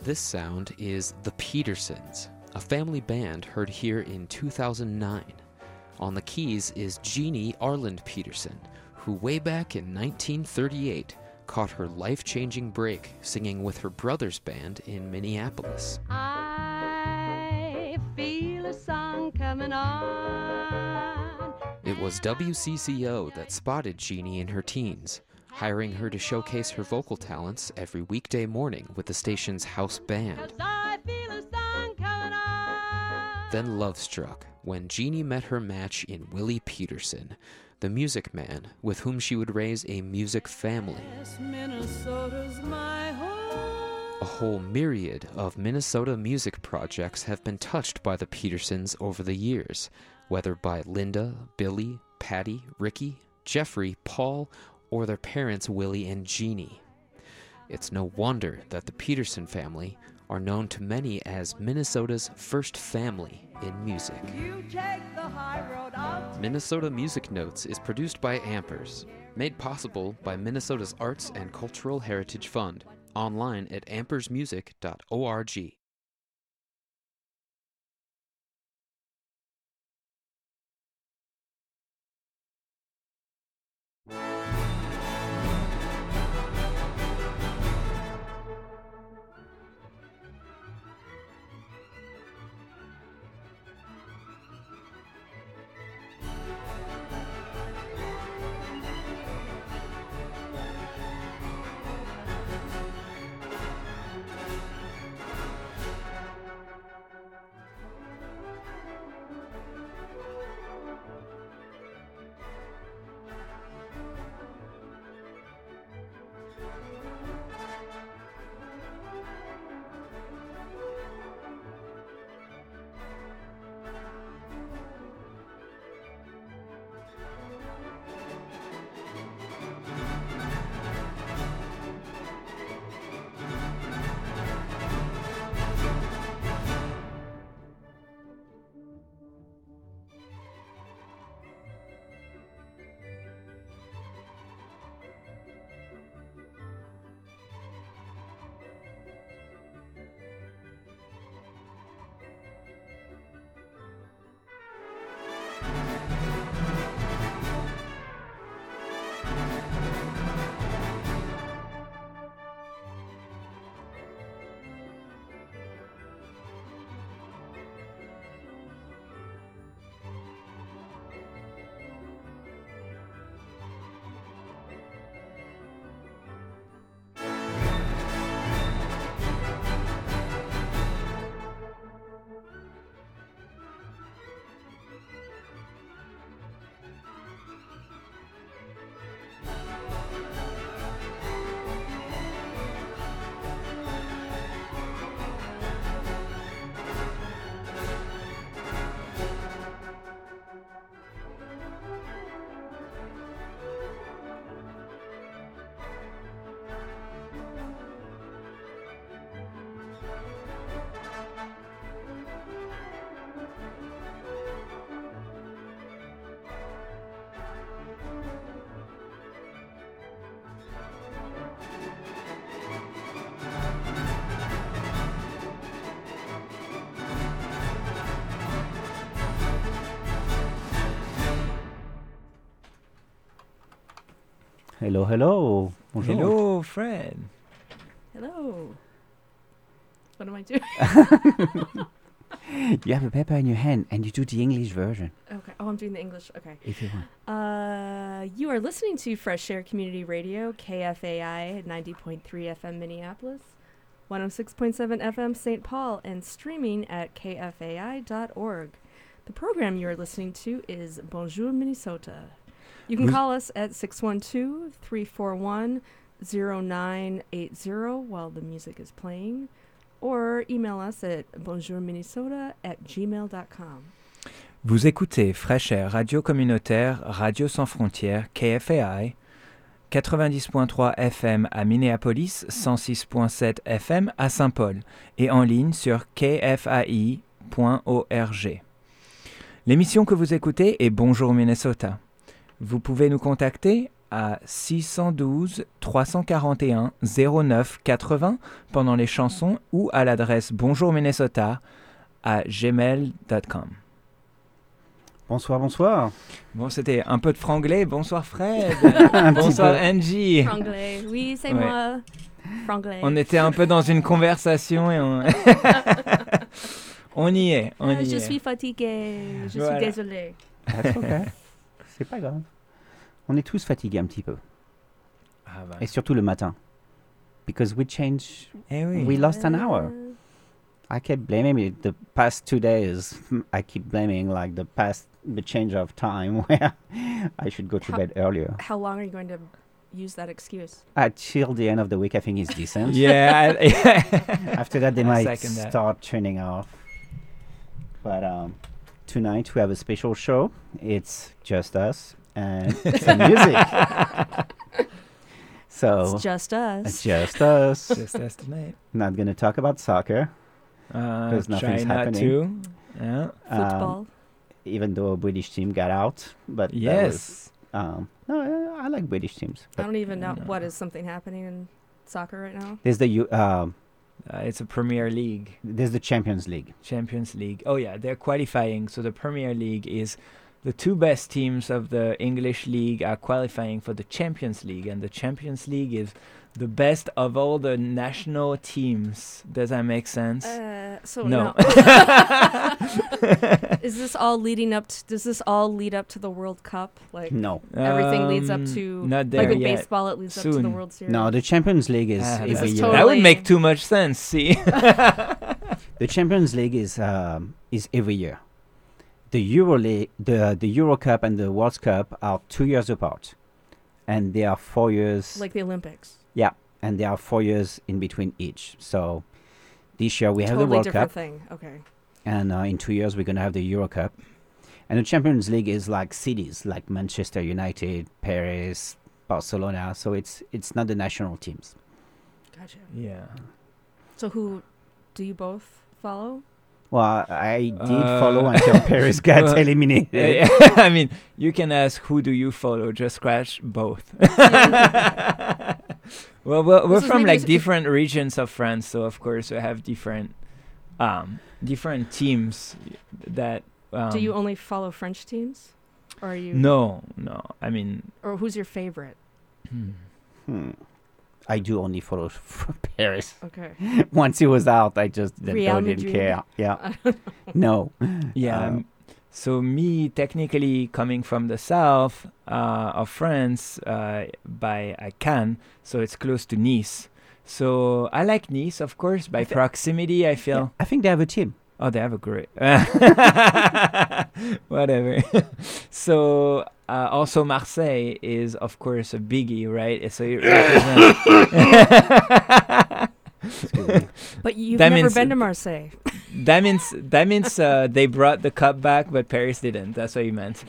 This sound is The Petersons, a family band heard here in 2009. On the keys is Jeannie Arland Peterson, who way back in 1938 caught her life-changing break singing with her brother's band in Minneapolis. I feel a song coming on. It was WCCO that spotted Jeannie in her teens, hiring her to showcase her vocal talents every weekday morning with the station's house band. 'Cause I feel a song coming on. Then love struck when Jeannie met her match in Willie Peterson, the music man with whom she would raise a music family. Yes, Minnesota's my home. A whole myriad of Minnesota music projects have been touched by the Petersons over the years, whether by Linda, Billy, Patty, Ricky, Jeffrey, Paul, or their parents Willie and Jeannie. It's no wonder that the Peterson family are known to many as Minnesota's first family in music. You take the high road out. Minnesota Music Notes is produced by Ampers, made possible by Minnesota's Arts and Cultural Heritage Fund, online at ampersmusic.org. Hello, hello. Bonjour. Hello, Fred. Hello. What am I doing? You have a paper in your hand and you do the English version, Okay. Oh, I'm doing the English. Okay. if you want. You are listening to Fresh Air Community Radio, KFAI 90.3 FM Minneapolis, 106.7 FM St. Paul, and streaming at kfai.org. The program you are listening to is Bonjour Minnesota. You can call us at 612-341-0980 while the music is playing, or email us at bonjourminnesota@gmail.com. Vous écoutez Fresh Air, radio communautaire, radio sans frontières, KFAI, 90.3 FM à Minneapolis, 106.7 FM à Saint-Paul, et en ligne sur kfai.org. L'émission que vous écoutez est Bonjour Minnesota. Vous pouvez nous contacter à 612 341 09 80 pendant les chansons ou à l'adresse bonjourminnesota@gmail.com. Bonsoir, bonsoir. Bon, c'était un peu de franglais. Bonsoir Fred. Un petit Bonsoir peu. Angie. Franglais. Oui, c'est Ouais. moi. Franglais. On était un peu dans une conversation et on y est. Je suis fatiguée. Je Voilà. suis désolée. That's okay. C'est pas grave. On est tous fatigués un petit peu. Ah bah. Et surtout le matin. Because we change. Eh oui. We lost an hour. I kept blaming it the past 2 days. I keep blaming like the change of time where I should go to How- bed earlier. How long are you going to use that excuse? Till the end of the week, I think is decent. Yeah. After that, they I might second that. start turning off. But tonight we have a special show. It's just us and some music. So It's just us. just us. Just as tonight. Not gonna talk about soccer, Because nothing's China happening. too. Yeah. Football. even though a British team got out. But that was, Yes. no, I like British teams. I But don't even know. No. What is something happening in soccer right now? there's It's a Premier League. there's the Champions League. Champions League. Oh yeah, they're qualifying. So the Premier League is the two best teams of the English League are qualifying for the Champions League, and the Champions League is the best of all the national teams. Does that make sense? So No. Is this all leading up? Does this all lead up to the World Cup? Like No, everything leads up to not there like in yet. baseball, it leads up to the Soon. World Series. no, the Champions League is Ah, every that's year. totally- That would make too much sense. See. The Champions League is every year. The Euro League, the Euro Cup and the World Cup are 2 years apart, and they are 4 years. like the Olympics. And there are 4 years in between each. So this year we have Totally the World different Cup, thing. Okay. and in 2 years we're gonna have the Euro Cup. And the Champions League is like cities, like Manchester United, Paris, Barcelona. So it's not the national teams. Gotcha. Yeah. So who do you both follow? Well, I did follow until Paris got eliminated. I mean, you can ask who do you follow. Just scratch both. Well, we're This is from making like us- different regions of France, so of course we have different teams that. Do you only follow French teams, or are you? No. I mean, Or who's your favorite? I do only follow Paris. Okay. Once he was out, I just Real didn't Madrid. care. Yeah. No. yeah. So me, technically coming from the south of France, by Cannes, so it's close to Nice. So I like Nice, of course, by proximity. I feel. I think they have a team. Oh, they have a great. Whatever. So also Marseille is, of course, a biggie, right? So it represents. Excuse me. But you've That never means- been to Marseille. That means they brought the cup back, but Paris didn't. That's what you meant.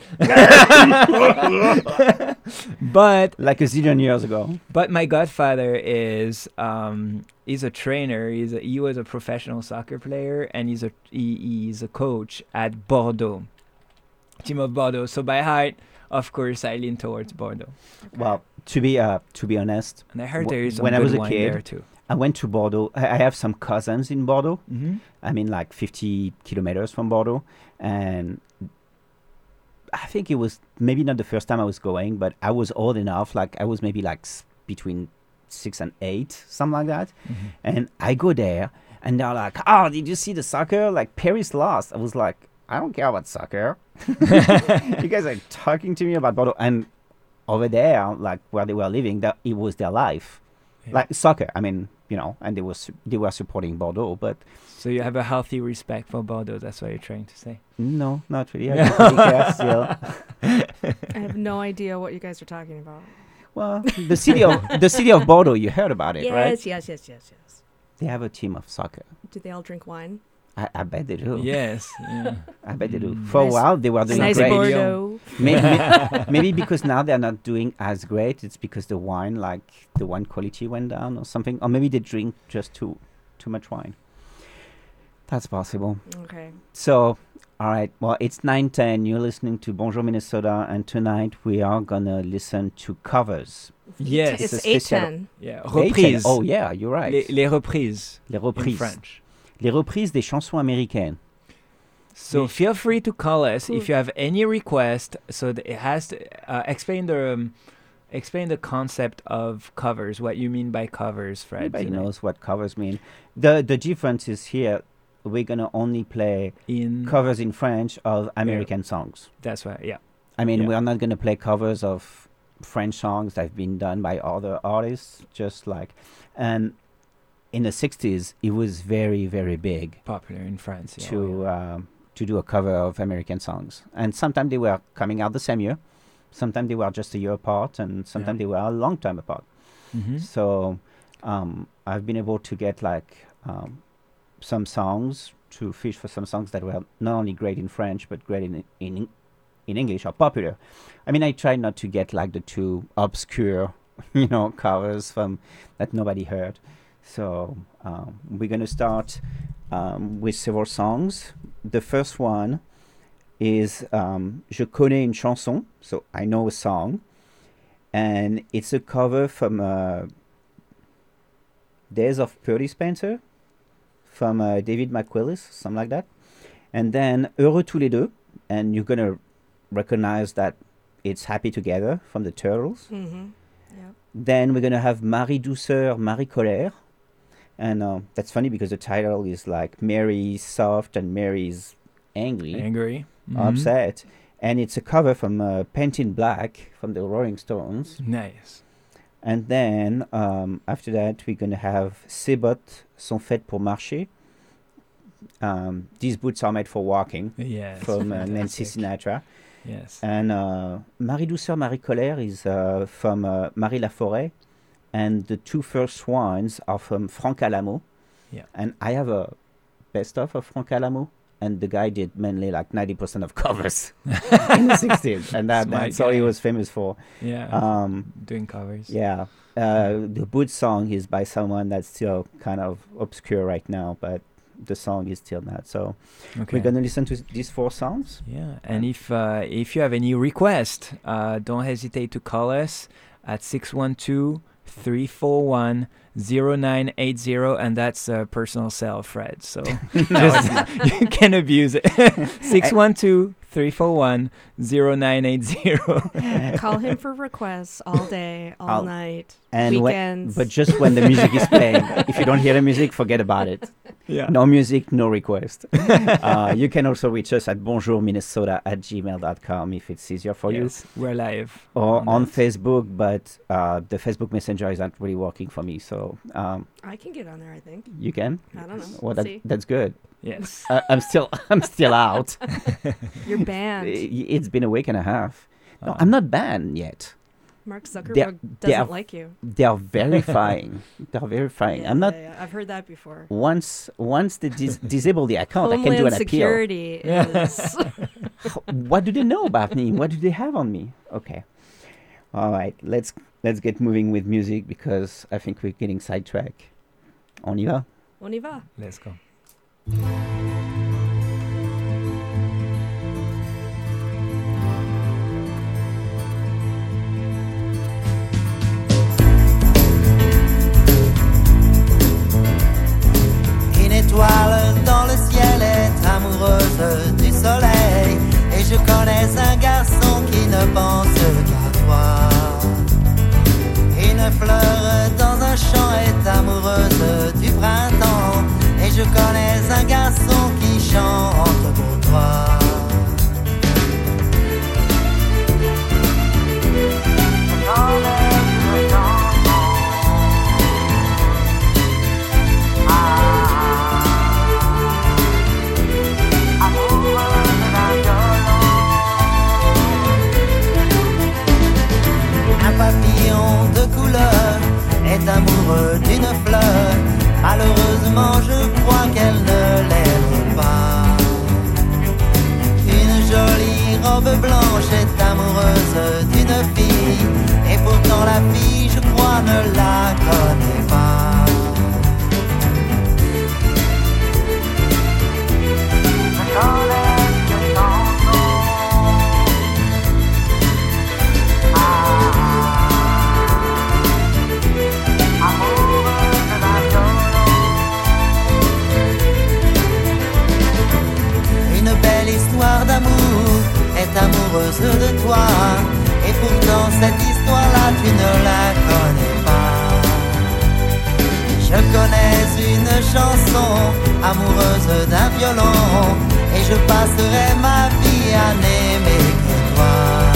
But Like a zillion years ago. my godfather is he's a trainer. He was a professional soccer player, and he's a coach at Bordeaux, team of Bordeaux. So by heart, of course, I lean towards Bordeaux. Well, to be honest, And I heard Wh- there is some when I good was a wine kid- there too. I went to Bordeaux. I have some cousins in Bordeaux. Mm-hmm. I mean, like 50 kilometers from Bordeaux. And I think it was maybe not the first time I was going, but I was old enough. Like I was maybe like between 6 and 8, something like that. Mm-hmm. And I go there and they're like, oh, did you see the soccer? Like Paris lost. I was like, I don't care about soccer. You guys are talking to me about Bordeaux. And over there, like where they were living, that it was their life. Yeah. Like soccer. I mean, and they were supporting Bordeaux, but So you have a healthy respect for Bordeaux. That's what you're trying to say. no, not really. I don't really care still. I have no idea what you guys are talking about. Well, the city of Bordeaux, you heard about it, right? Yes. They have a team of soccer. Do they all drink wine? I bet they do. Yes. Yeah. I bet they do. Mm. For Nice- a while, they were doing Nice great. Bordeaux. Maybe because now they're not doing as great. It's because the wine quality went down or something. Or maybe they drink just too much wine. That's possible. Okay. So, all right. Well, it's 9:10. You're listening to Bonjour Minnesota, and tonight we are gonna listen to covers. Yes. It's a special- 8:10. Yeah. 8:10. Reprises. Oh yeah, you're right. Les reprises Les in reprises. French. Les reprises des chansons américaines. So feel free to call us if you have any request. So it has to explain the concept of covers. What you mean by covers, Fred? Everybody tonight. knows what covers mean. The difference is here. We're gonna only play In covers in French of American songs. That's why. Yeah. I mean, Yeah. we are not gonna play covers of French songs that have been done by other artists. Just like, and in the 60s, it was very, very big Popular in France. Yeah. to do a cover of American songs. And sometimes they were coming out the same year. Sometimes they were just a year apart, and sometimes they were a long time apart. Mhm. So I've been able to get like some songs, to fish for some songs that were not only great in French but great in English or popular. I mean, I try not to get like the too obscure, covers from that nobody heard. So we're gonna start with several songs. The first one is Je connais une chanson, so I know a song, and it's a cover from Days of Purdy Spencer, from David McWillis, something like that. And then Heureux tous les deux, and you're gonna recognize that it's Happy Together from the Turtles. Mm-hmm. Yep. Then we're gonna have Marie Douceur, Marie Colère, and that's funny because the title is like Mary's soft and Mary's angry, Angry. Mhm. upset, and it's a cover from Paint in Black from the Rolling Stones. Nice. And then after that, we're gonna have Ces bottes sont faites pour marcher. These boots are made for walking, Yes. from Nancy fantastic. Sinatra. Yes. And Marie Douceur, Marie Colère is from Marie Laforêt, and the two first ones are from Franck Alamo. Yeah. And I have a best of Franck Alamo, and the guy did mainly like 90% of covers in the 60s, and Smart that's all he guy. was famous for. Yeah. Doing covers. Yeah. The Boot song is by someone that's still kind of obscure right now, but the song is still not. So Okay. we're gonna listen to these four songs. Yeah, and if you have any request, don't hesitate to call us at 612-341-0980, and that's a personal cell, Fred. So just, you can abuse it. 612-341-0980. Call him for requests all day, all night, And weekends. but just when the music is playing. If you don't hear the music, forget about it. Yeah. No music, no request. You can also reach us at bonjourminnesota@gmail.com if it's easier for you. Yes, we're live. Or on that. Facebook, but the Facebook Messenger is not really working for me. So I can get on there, I think. you can. I don't know. Well, See? that's good. Yes. I'm still out. You're banned. It's been a week and a half. No, Oh. I'm not banned yet. Mark They Zuckerberg are- doesn't like you. They are verifying. They're verifying. I'm not. Yeah. I've heard that before. Once they disable the account, I can do Homeland an appeal. Security is. What do they know about me? What do they have on me? Okay. All right. Let's get moving with music because I think we're getting sidetracked. On y va. On y va. Let's go. Une étoile dans le ciel est amoureuse du soleil. Et je connais un garçon qui ne pense qu'à toi. Une fleur dans un champ est amoureuse du printemps. Et je connais un garçon qui chante pour toi. Un papillon de couleur est amoureux d'une fleur. Malheureusement, je crois qu'elle ne l'aime pas. Une jolie robe blanche est amoureuse d'une fille. Et pourtant la fille, je crois, ne la connaît pas. tu ne la connais pas. Je connais une chanson amoureuse d'un violon, et je passerai ma vie à n'aimer que toi.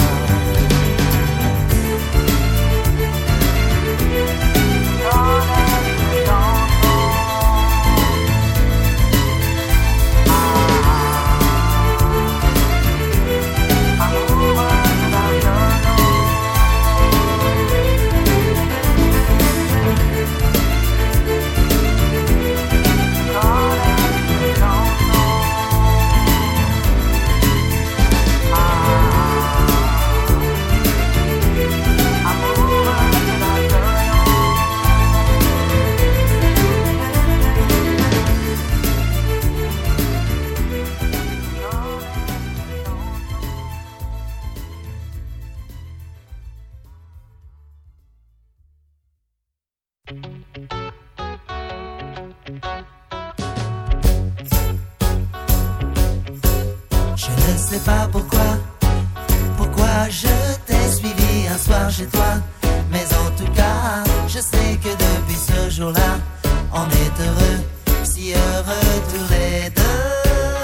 Je ne sais pas pourquoi je t'ai suivi un soir chez toi. Mais en tout cas, je sais que depuis ce jour-là, on est heureux, si heureux tous les deux.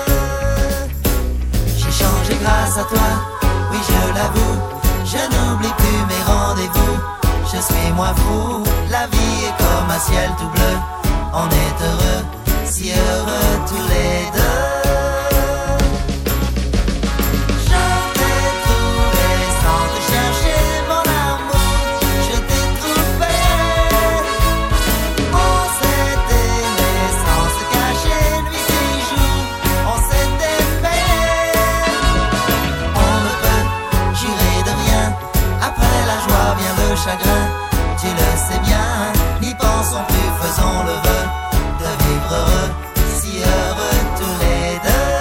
J'ai changé grâce à toi, oui je l'avoue. Je n'oublie plus mes rendez-vous. Je suis moins fou, la vie est comme un ciel tout bleu. On est heureux, si heureux tous les deux. Chagrin, tu le sais bien, n'y pensons plus, faisons le vœu de vivre heureux, si heureux tous les deux.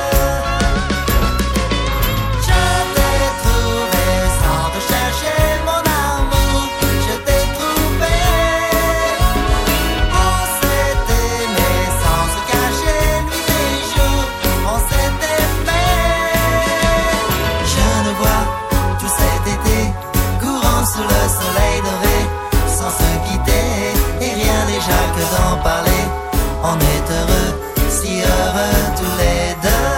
Je t'ai trouvé sans te chercher, mon amour, je t'ai trouvé. On s'est aimé sans se cacher, nuit et jour, on s'est aimé. Je ne vois tout cet été sous le soleil doré, sans se quitter, et rien déjà que d'en parler. On est heureux, si heureux tous les deux.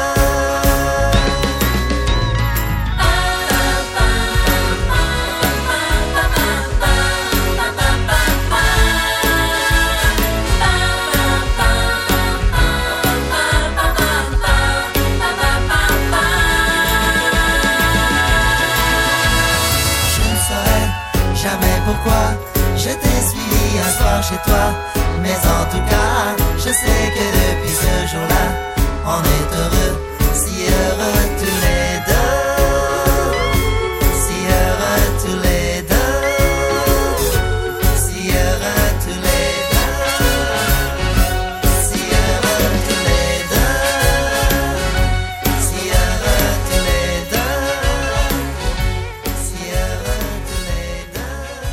Pourquoi je t'ai suivi un soir chez toi. Mais en tout cas, je sais que depuis ce jour-là, on est heureux, si heureux tous les deux. Si heureux tous les deux. Si heureux tous les deux. Si heureux tous les deux. Si heureux tous les deux. Si heureux tous les deux.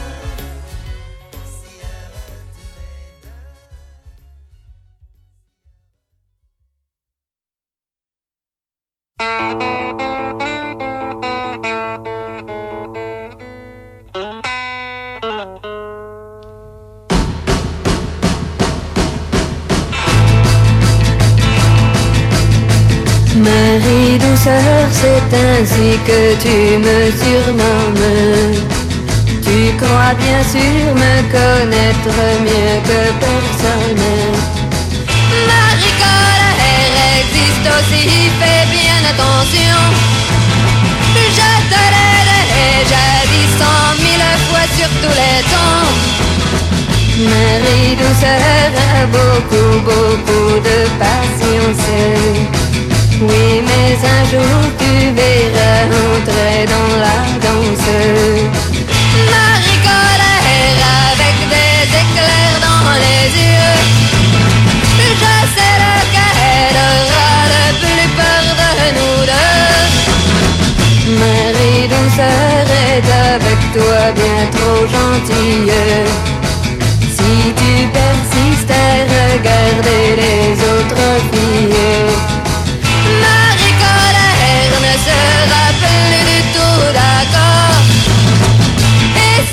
Marie douceur, c'est ainsi que tu me surnommes. Tu crois bien sûr me connaître mieux que personne. Marie colère existe aussi, fais bien attention. Je te l'ai déjà dit 100 000 fois sur tous les tons. Marie douceur a beaucoup de patience. Oui, mais un jour tu verras entrer dans la danse. Marie colère avec des éclairs dans les yeux. Je sais lequel aura le plus peur de nous deux. Marie douceur est avec toi bien trop gentille. Si tu persistes à regarder les autres filles, Marie colère ne sera plus du tout d'accord. Et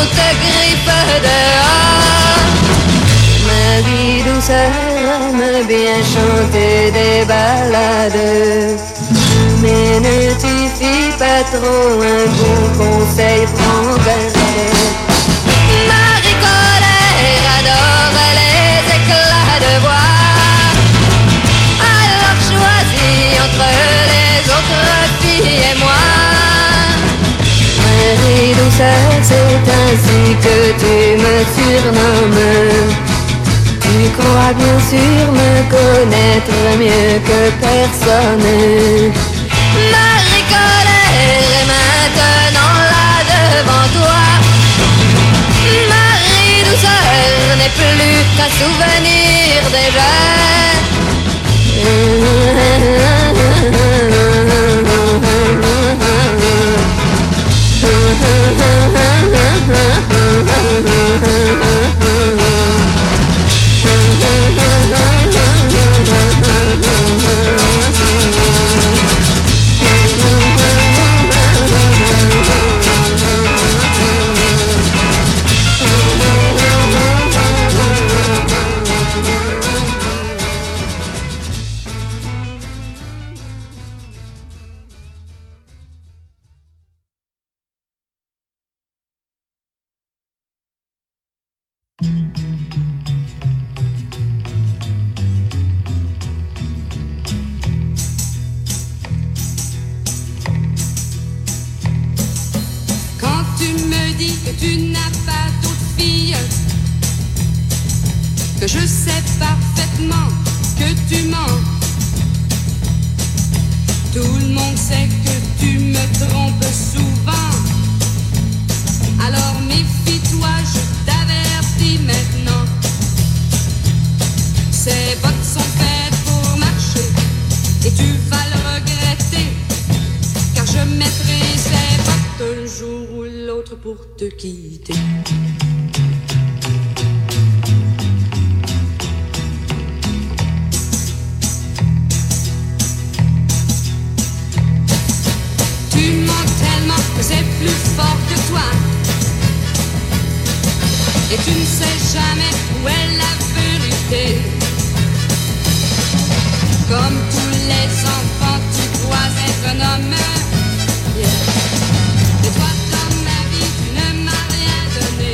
te griffe dehors. Ma vie douceur aime bien chanter des ballades, mais ne t'y fie pas trop, un bon conseil prend garde. Marie Colère adore les éclats de voix, alors choisis entre les autres filles et moi. Marie douceur, c'est ainsi que tu me surnommes. Tu crois bien sûr me connaître mieux que personne. Marie Colère est maintenant là devant toi. Marie douceur n'est plus qu'un souvenir déjà. Quand tu me dis que tu n'as pas d'autre fille, que je sais parfaitement que tu mens. Tout le monde sait que tu me trompes souvent. Alors méfie-toi, je t'avertis maintenant. Ces bottes sont faites pour marcher et tu vas le regretter, car je mettrai ces bottes un jour ou l'autre pour te quitter. Tu mens tellement que c'est plus fort que toi, et tu ne sais jamais où est la vérité. Comme tous les enfants, tu crois être un homme. Yeah. Mais toi, dans ma vie, tu ne m'as rien donné.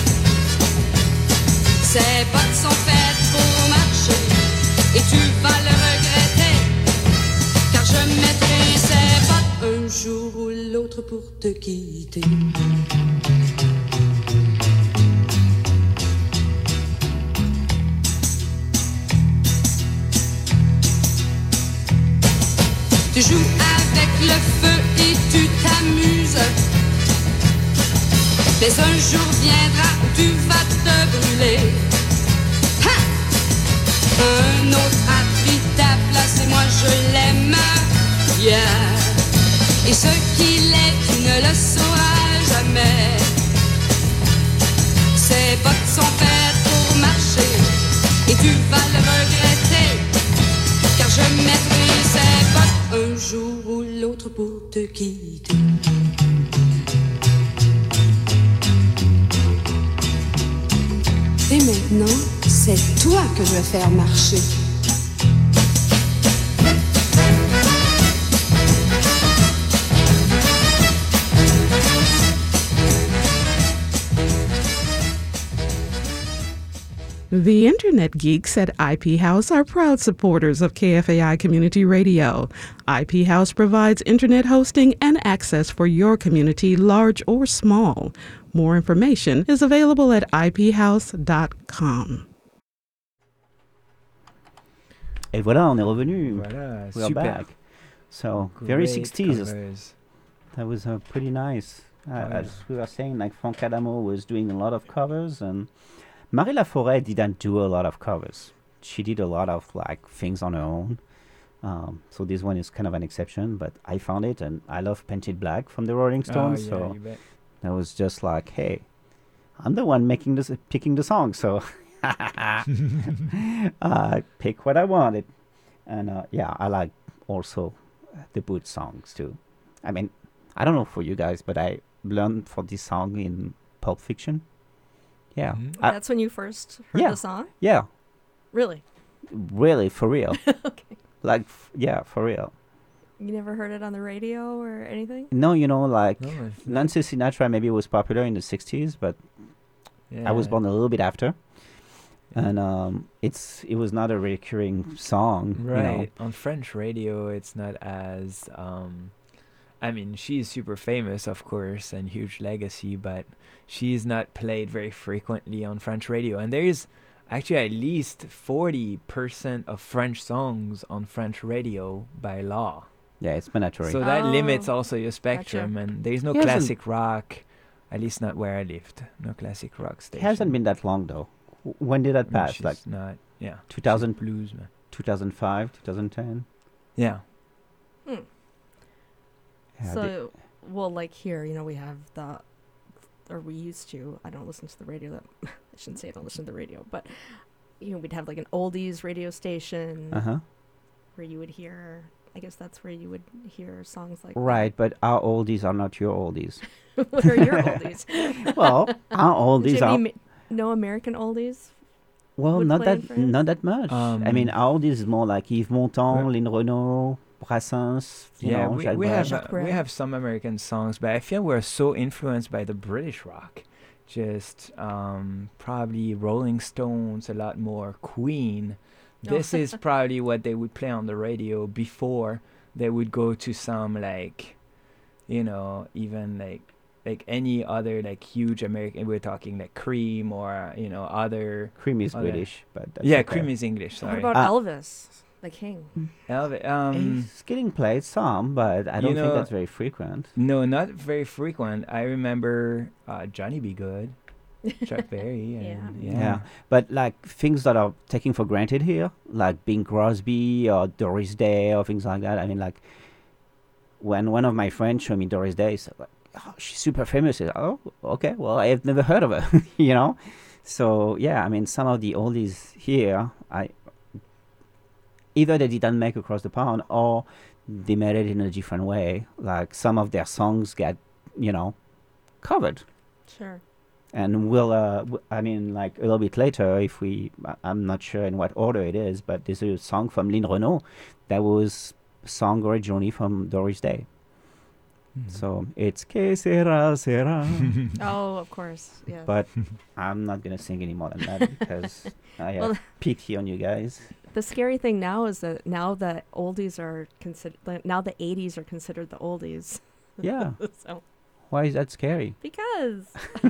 Ces bottes sont faites pour marcher, et tu vas le regretter, car je mettrai ces bottes un jour ou l'autre pour te quitter. Tu joues avec le feu et tu t'amuses, mais un jour viendra où tu vas te brûler. Ha! Un autre a pris ta place et moi je l'aime. Yeah. Et ce qu'il est, tu ne le sauras jamais. Ces bottes sont faites pour marcher et tu vas le regretter, car je mettrai ces bottes un jour ou l'autre pour te quitter. Et maintenant, c'est toi que je vais faire marcher. The Internet Geeks at IP House are proud supporters of KFAI Community Radio. IP House provides internet hosting and access for your community, large or small. More information is available at iphouse.com. Et voilà, on est revenu. Voilà, We are super. back. So, very Great 60s. covers. That was pretty nice. As we were saying, like Frank Adamo was doing a lot of covers, and Marie Laforêt didn't do a lot of covers. She did a lot of like things on her own. So this one is kind of an exception, but I found it, and I love Painted Black from the Rolling Stones. Oh, yeah, So you bet. I was just like, hey, I'm the one picking the song, so I pick what I wanted. And yeah, I like also the Boots songs too. I mean, I don't know for you guys, but I learned for this song in Pulp Fiction. Yeah, Mhm. That's when you first heard yeah. the song? yeah, Really? really for real. Okay. Like yeah, for real. You never heard it on the radio or anything? No, like No, it's not. Nancy Sinatra maybe was popular in the 60s, but I was Yeah. born a little bit after, and it was not a recurring song. Right. On French radio, it's not as. I mean, she's super famous, of course, and huge legacy, but she's not played very frequently on French radio. And there is actually at least 40% of French songs on French radio by law. Yeah, it's mandatory. So that limits Oh, also your spectrum, and there is no He hasn't- classic rock, at least not where I lived. No classic rock it station. hasn't been that long though. When did that Mm, pass? she's Like not, yeah. 2000 she's blues, man. 2005, 2010. Yeah. Yeah, So, well, like here, we have or we used to, I don't listen to the radio that, I shouldn't say I don't listen to the radio, but, we'd have like an oldies radio station where you would hear, I guess that's where you would hear songs like Right, but our oldies are not your oldies. that. What are your oldies? Well, our oldies are Jimmy, no American oldies? well would not play in that France? not that much. I mean, our oldies is more like Yves Montand, Well- Lynn Renault, Brassens. You Yeah, know, we, Jacques we Brel. have Jacques Brel. we have some American songs, but I feel we're so influenced by the British rock. Just probably Rolling Stones, a lot more Queen. This is probably what they would play on the radio before they would go to some like, even like any other like huge American. We're talking like Cream or other. Cream is Okay. British, but that's Yeah, okay. Cream is English. What Sorry. about Elvis, the king? He's getting played some, but I don't think know- that's very frequent. No, not very frequent. I remember Johnny B. Good, Chuck Berry, and Yeah. But like things that are taken for granted here, like Bing Crosby or Doris Day or things like that. I mean, like when one of my friends showed me Doris Day, so like, oh, she's super famous. I said, oh, okay. Well, I have never heard of her, So yeah, I mean, some of the oldies here, either they didn't make across the pond or they made it in a different way. Like some of their songs get, covered. Sure. And we'll, I mean, like a little bit later, I'm not sure in what order it is, but there's a song from Lynn Renault that was sung originally from Doris Day. Mhm. So it's Que sera, sera. Oh, of course. Yeah. But I'm not going to sing any more than that because I have Well- pity on you guys. The scary thing now is that now the oldies are now the 80s are considered the oldies. Yeah. So Why is that scary? because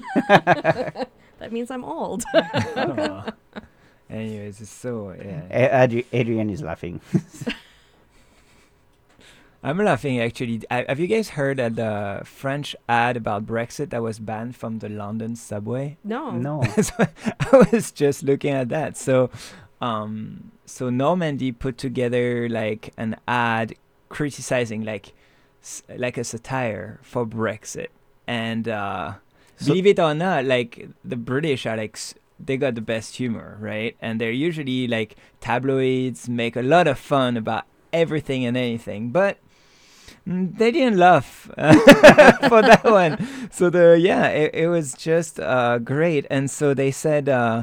that means I'm old. Aw. Anyways, it's so yeah. Adrian is laughing. I'm laughing actually. Have you guys heard of the French ad about Brexit that was banned from the London subway? No. No. So I was just looking at that. So Normandy put together like an ad criticizing like a satire for Brexit, and believe it or not, like the British are like they got the best humor, right? And they're usually like tabloids make a lot of fun about everything and anything, but they didn't laugh for that one. So it was just great. And so they said the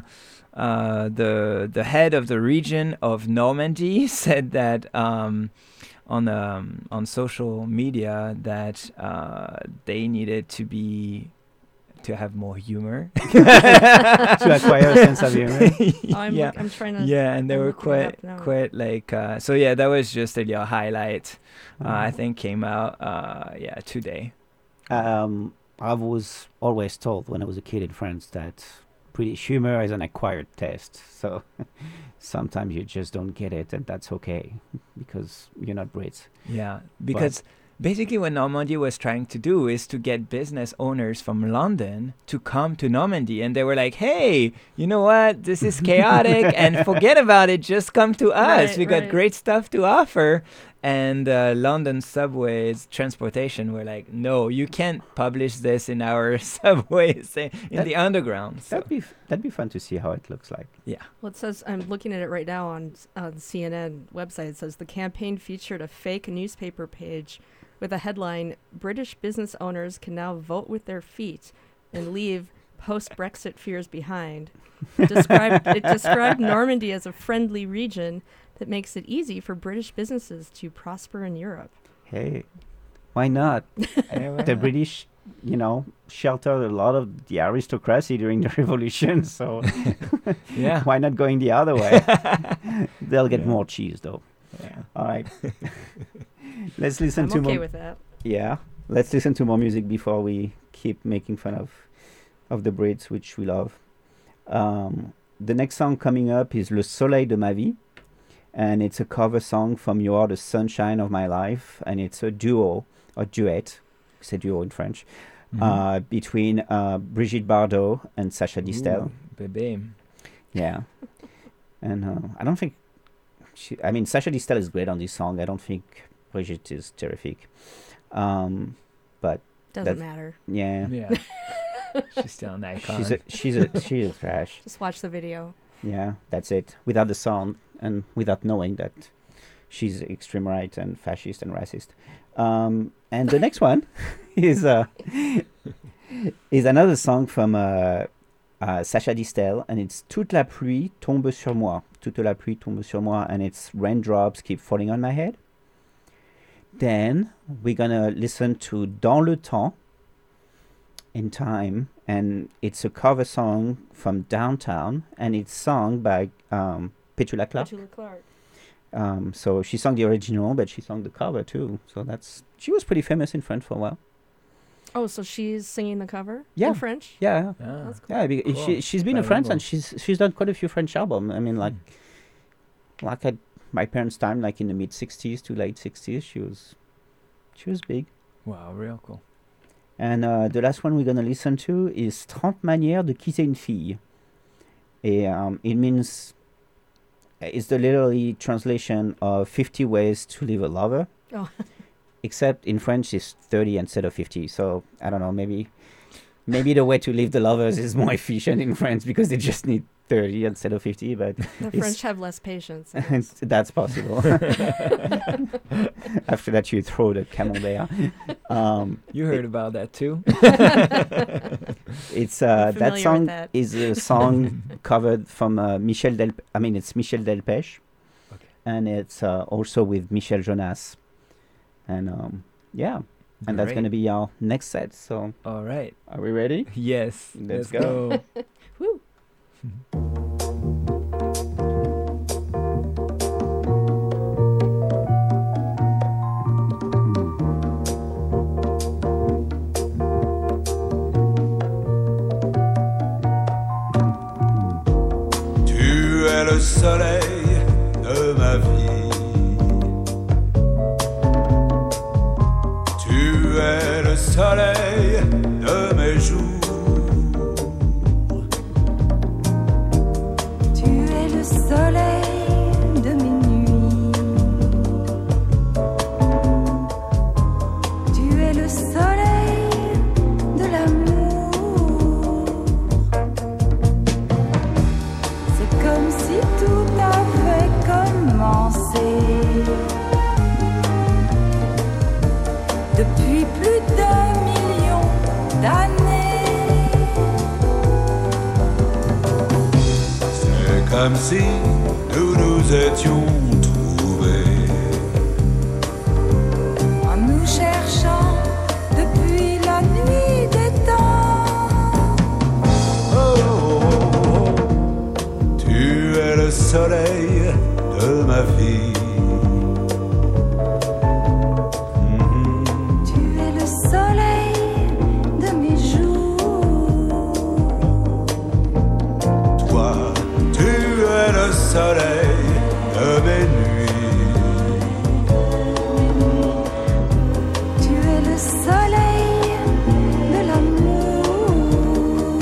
head of the region of Normandy said that on social media that they needed to have more humor. To acquire a sense of humor. Yeah. I'm trying to. Yeah, and they I'm were looking it up now. quite like so yeah, that was just a highlight. I think came out today. I was always told when I was a kid in France that British humor is an acquired taste. So sometimes you just don't get it, and that's okay because you're not Brits. Yeah, because basically what Normandy was trying to do is to get business owners from London to come to Normandy, and they were like, hey, you know what, this is chaotic and forget about it, just come to us. Right, We got right. great stuff to offer. And London subways transportation were like, no, you can't publish this in our subways in the underground. So. That'd be fun to see how it looks like. Yeah. Well, it says, I'm looking at it right now on the CNN website. It says the campaign featured a fake newspaper page with a headline, British business owners can now vote with their feet and leave post-Brexit fears behind. It described Normandy as a friendly region that makes it easy for British businesses to prosper in Europe. Hey, why not? The British, sheltered a lot of the aristocracy during the revolution, so Yeah. why not going the other way? They'll get more cheese, though. Yeah. All right. Let's listen I'm to okay more. with that. Yeah, let's listen to more music before we keep making fun of the Brits, which we love. The next song coming up is Le Soleil de ma vie, and it's a cover song from You Are the Sunshine of My Life, and it's a duo, or duet, c'est duo in French, between Brigitte Bardot and Sacha Distel. Bébé. Yeah. And I don't think... Sacha Distel is great on this song. I don't think Brigitte is terrific. But Doesn't matter. yeah. Yeah. She's still an icon. She's a trash. Just watch the video. Yeah, that's it. Without the sound and without knowing that she's extreme right and fascist and racist. And the next one is another song from Sacha Distel, and it's Toute la pluie tombe sur moi. Toute la pluie tombe sur moi, and it's raindrops keep falling on my head. Then we're gonna listen to Dans le temps, in time, and it's a cover song from Downtown, and it's sung by Petula Clark. Petula Clark. So she sang the original, but she sang the cover too. So she was pretty famous in France for a while. Oh, so she's singing the cover Yeah. in French? Yeah, Ah. That's cool. yeah. Cool. She's been in France, and Bilingual. she's done quite a few French albums. I mean, like at my parents' time, like in the mid '60s to late '60s, she was big. Wow, real cool. And the last one we're going to listen to is 30 manières de quitter une fille. It means, it's the literary translation of 50 ways to leave a lover. Oh. Except in French it's 30 instead of 50. So, I don't know, maybe the way to leave the lovers is more efficient in France because they just need 30 instead of 50. But The French have less patience. I guess. that's possible. After that, you throw the camembert. You heard about that too? It's I'm that familiar with song that. is a song covered from it's Michel Delpech, Okay. and it's also with Michel Jonas, and and that's Great. gonna be our next set. So, All right. are we ready? Yes. Let's go. Woo. Tu es le soleil de ma vie. Tu es le soleil de mes jours. Tu es le soleil de mes nuits. Tu es le soleil de l'amour. C'est comme si tout avait commencé. Depuis plus d'1 million d'années. C'est comme si nous nous étions trouvés. En nous cherchant depuis la nuit des temps. Oh, oh, oh, oh. Tu es le soleil de ma vie. Tu es le soleil de mes jours. Toi, tu es le soleil de mes nuits. Tu es le soleil de l'amour.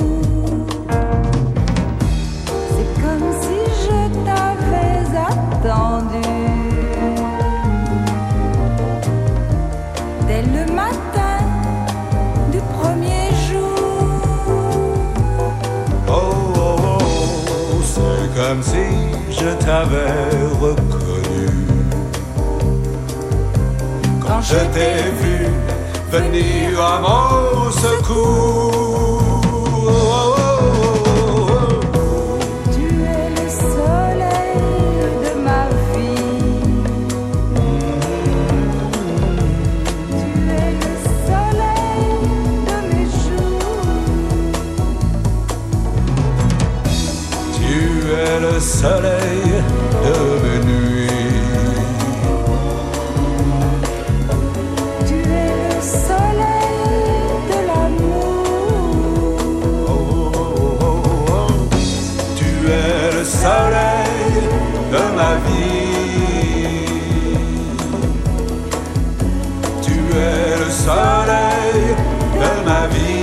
C'est comme si je t'avais attendu. Dès le matin du premier jour. Oh, oh, oh, c'est comme si je t'avais reconnu. Quand je t'ai vu venir à mon secours. le soleil de mes nuits. Tu es le soleil de l'amour. Tu es le soleil de ma vie. Tu es le soleil de ma vie.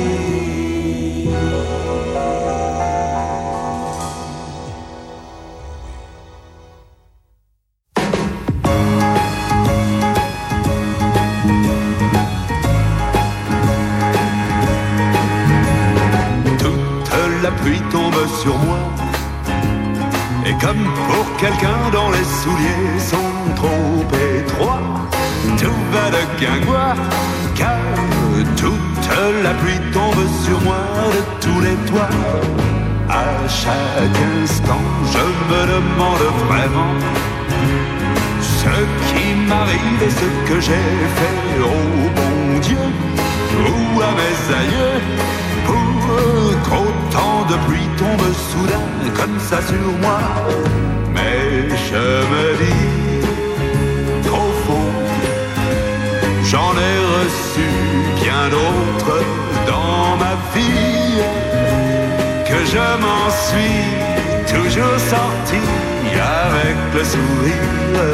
La pluie tombe sur moi. Et comme pour quelqu'un dont les souliers sont trop étroits, tout va de guingois, car toute la pluie tombe sur moi de tous les toits. À chaque instant, je me demande vraiment ce qui m'arrive et ce que j'ai fait au bon Dieu ou à mes aïeux. Qu'autant de pluie tombe soudain comme ça sur moi. Mais je me dis qu'au fond, j'en ai reçu bien d'autres dans ma vie, que je m'en suis toujours sorti avec le sourire.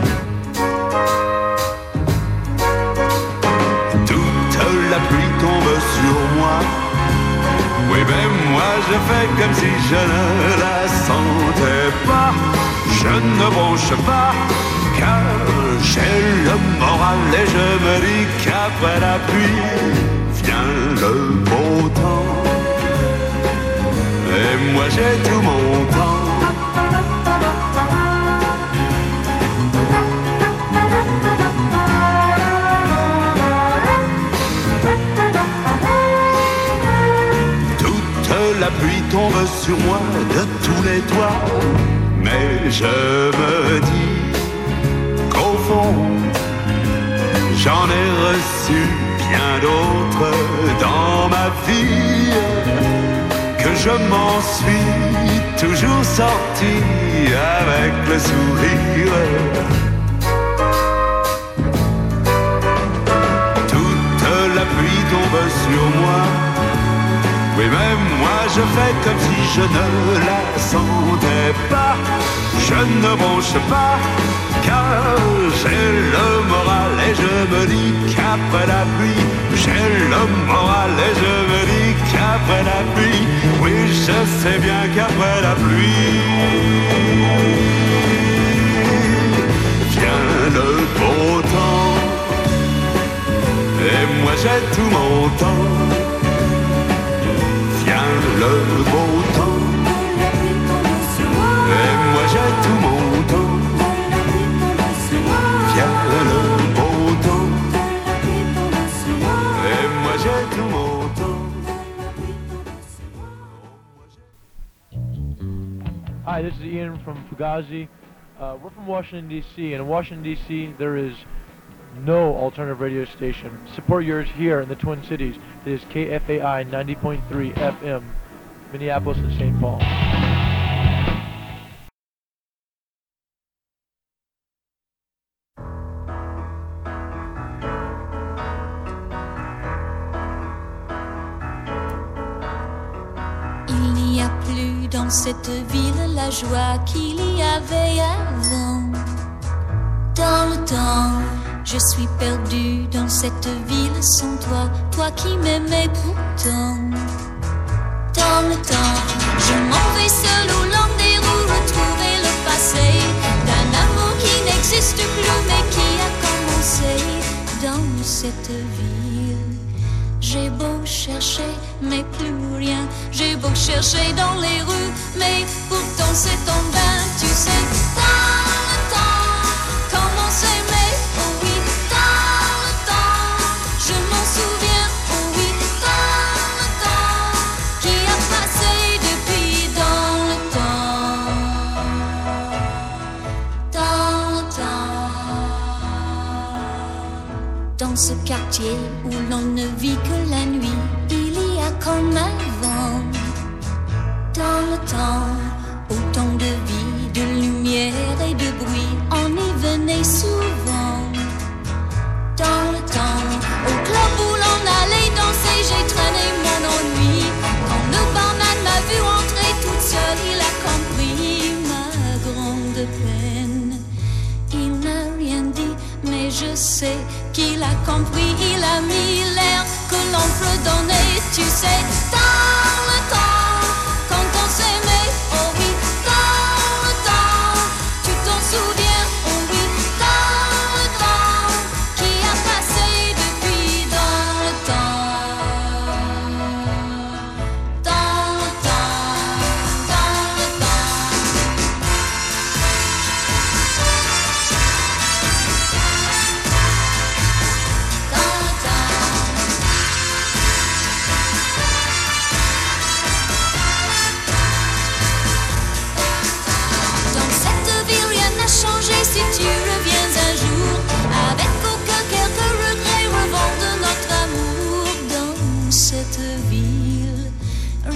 Toute la pluie tombe sur moi. Oui, ben moi je fais comme si je ne la sentais pas. Je ne bronche pas, car j'ai le moral et je me dis qu'après la pluie vient le beau temps. Et moi j'ai tout mon temps. La pluie tombe sur moi de tous les toits. Mais je me dis qu'au fond, j'en ai reçu bien d'autres dans ma vie, que je m'en suis toujours sorti avec le sourire. Toute la pluie tombe sur moi. Oui, même moi je fais comme si je ne la sentais pas. Je ne bronche pas, car j'ai le moral et je me dis qu'après la pluie, j'ai le moral et je me dis qu'après la pluie, oui, je sais bien qu'après la pluie vient le beau temps. Et moi j'ai tout mon temps. Le beau temps. Et moi j'ai tout mon temps. Viens le beau temps. Et moi j'ai tout mon temps. Hi, this is Ian from Fugazi. We're from Washington, D.C. And in Washington, D.C., there is no alternative radio station. Support yours here in the Twin Cities. It is KFAI 90.3 FM. Minneapolis and St. Paul. Il n'y a plus dans cette ville la joie qu'il y avait avant. Dans le temps, je suis perdue dans cette ville sans toi, toi qui m'aimais pourtant. Dans le temps, je m'en vais seul au long des roues retrouver le passé d'un amour qui n'existe plus mais qui a commencé dans cette ville. J'ai beau chercher mais plus rien, j'ai beau chercher dans les rues mais pourtant c'est en vain, tu sais. Dans le temps, comment s'aimer, oh oui, dans le temps, je m'en souviens, oh oui, dans le temps, qui a passé depuis dans le temps. Dans ce quartier où l'on ne vit que la nuit, il y a comme un vent. Dans le temps, autant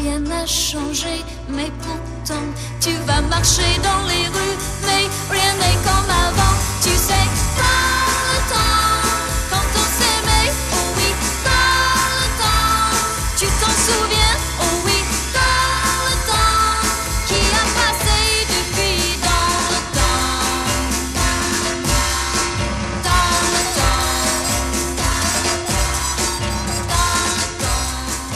rien n'a changé, mais pourtant tu vas marcher dans les rues, mais rien n'est comme avant. Tu sais, dans le temps, quand on s'aimait, oh oui, dans le temps, tu t'en souviens, oh oui, dans le temps, qui a passé depuis dans le temps, dans le temps, dans le temps.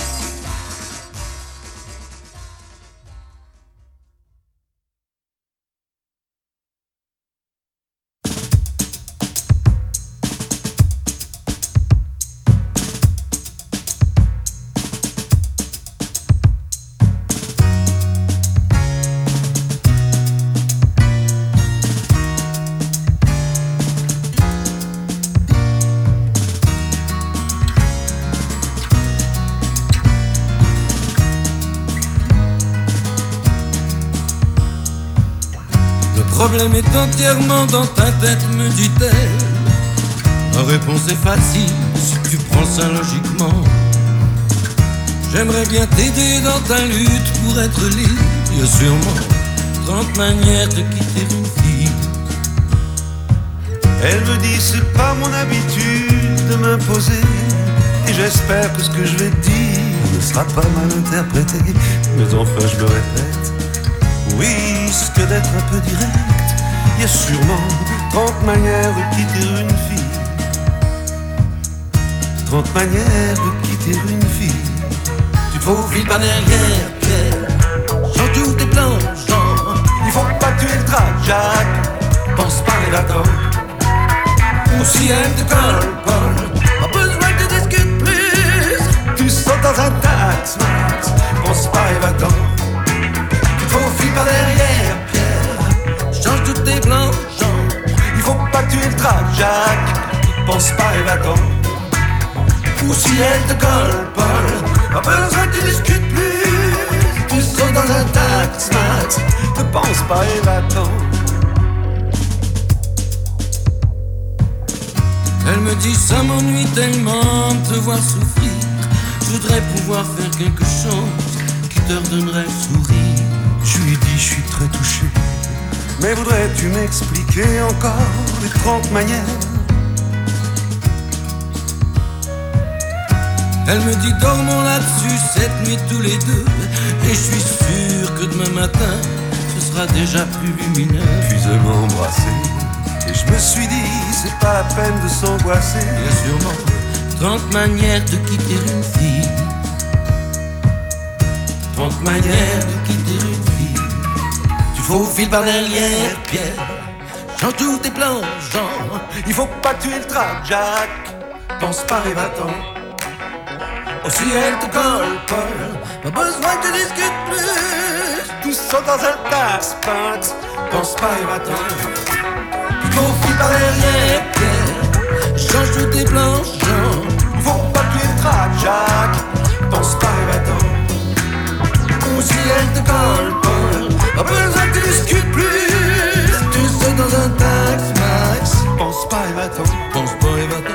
Le problème est entièrement dans ta tête, me dit-elle. La réponse est facile si tu prends ça logiquement. J'aimerais bien t'aider dans ta lutte pour être libre. Il y a sûrement 30 manières de quitter une fille. Elle me dit c'est pas mon habitude de m'imposer, et j'espère que ce que je vais te dire ne sera pas mal interprété. Mais enfin je me répète, oui, risque d'être un peu direct. Il y a sûrement 30 manières de quitter une fille. 30 manières de quitter une fille. Tu faufiles pas derrière, Pierre. Change tous tes plans, genre. Il faut pas tuer le trac, Jacques. Pense pas et va-t'en. Ou si elle te colle, Paul, pas besoin que tu discutes plus. Tu sautes dans un tax, Max. Pense pas et va-t'en. Tu faufiles pas derrière, Pierre. Change tous tes plans, genre. Il faut pas tuer le trac, Jacques. Pense pas et va-t'en. Ou si elle te colle, Paul, pas besoin que tu discutes plus. Tu sautes dans un tax, Max. Ne pense pas et va-t'en. Elle me dit ça m'ennuie tellement de te voir souffrir. Je voudrais pouvoir faire quelque chose qui te redonnerait le sourire. Je lui dis je suis très touché, mais voudrais-tu m'expliquer encore les 30 manières? Elle me dit dormons là-dessus cette nuit tous les deux. Et je suis sûr que demain matin ce sera déjà plus lumineux. Puis elle m'a embrassé et je me suis dit c'est pas la peine de s'angoisser. Il y a sûrement 30 manières de quitter une fille. 30 manières de quitter une fille. Tu faufiles par derrière, Pierre. Change tous tes plans, genre. Il faut pas tuer le trac, Jacques. Pense pas et va-t'en. Oh, si elle te colle, Paul, pas besoin que tu discutes plus. Tu sautes dans un tax, Max. Pense pas et va-t'en. Tu faufiles par derrière, Pierre. Change tous tes plans, genre. Il faut pas tuer le trac, Jacques. Pense pas et va-t'en. Ou si elle te colle, Paul, pas besoin que tu discutes plus. Tu sautes dans un tax, Max. Pense pas et va-t'en. Pense pas et va-t'en.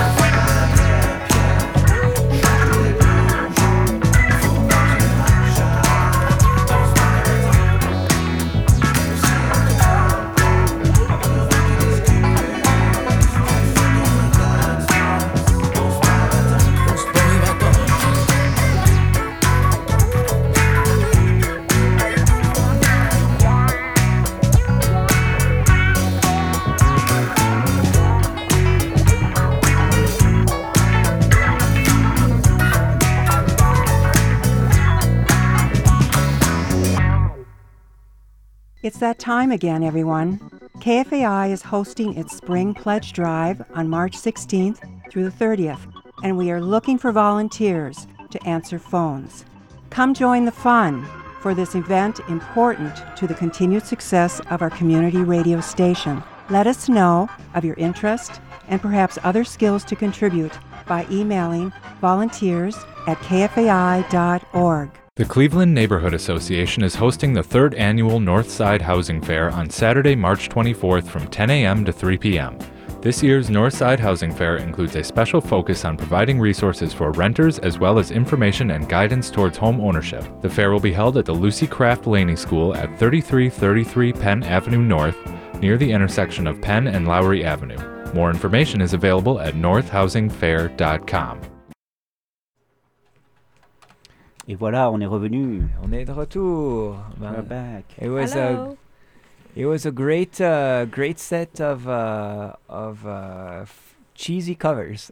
It's that time again, everyone. KFAI is hosting its Spring Pledge Drive on March 16th through the 30th, and we are looking for volunteers to answer phones. Come join the fun for this event important to the continued success of our community radio station. Let us know of your interest and perhaps other skills to contribute by emailing volunteers@kfai.org. The Cleveland Neighborhood Association is hosting the 3rd Annual Northside Housing Fair on Saturday, March 24th from 10 a.m. to 3 p.m. This year's Northside Housing Fair includes a special focus on providing resources for renters as well as information and guidance towards home ownership. The fair will be held at the Lucy Craft Laney School at 3333 Penn Avenue North, near the intersection of Penn and Lowry Avenue. More information is available at northhousingfair.com. Et voilà, on est revenu. On est de retour. We're back. It was Hello. It was a great set of cheesy covers.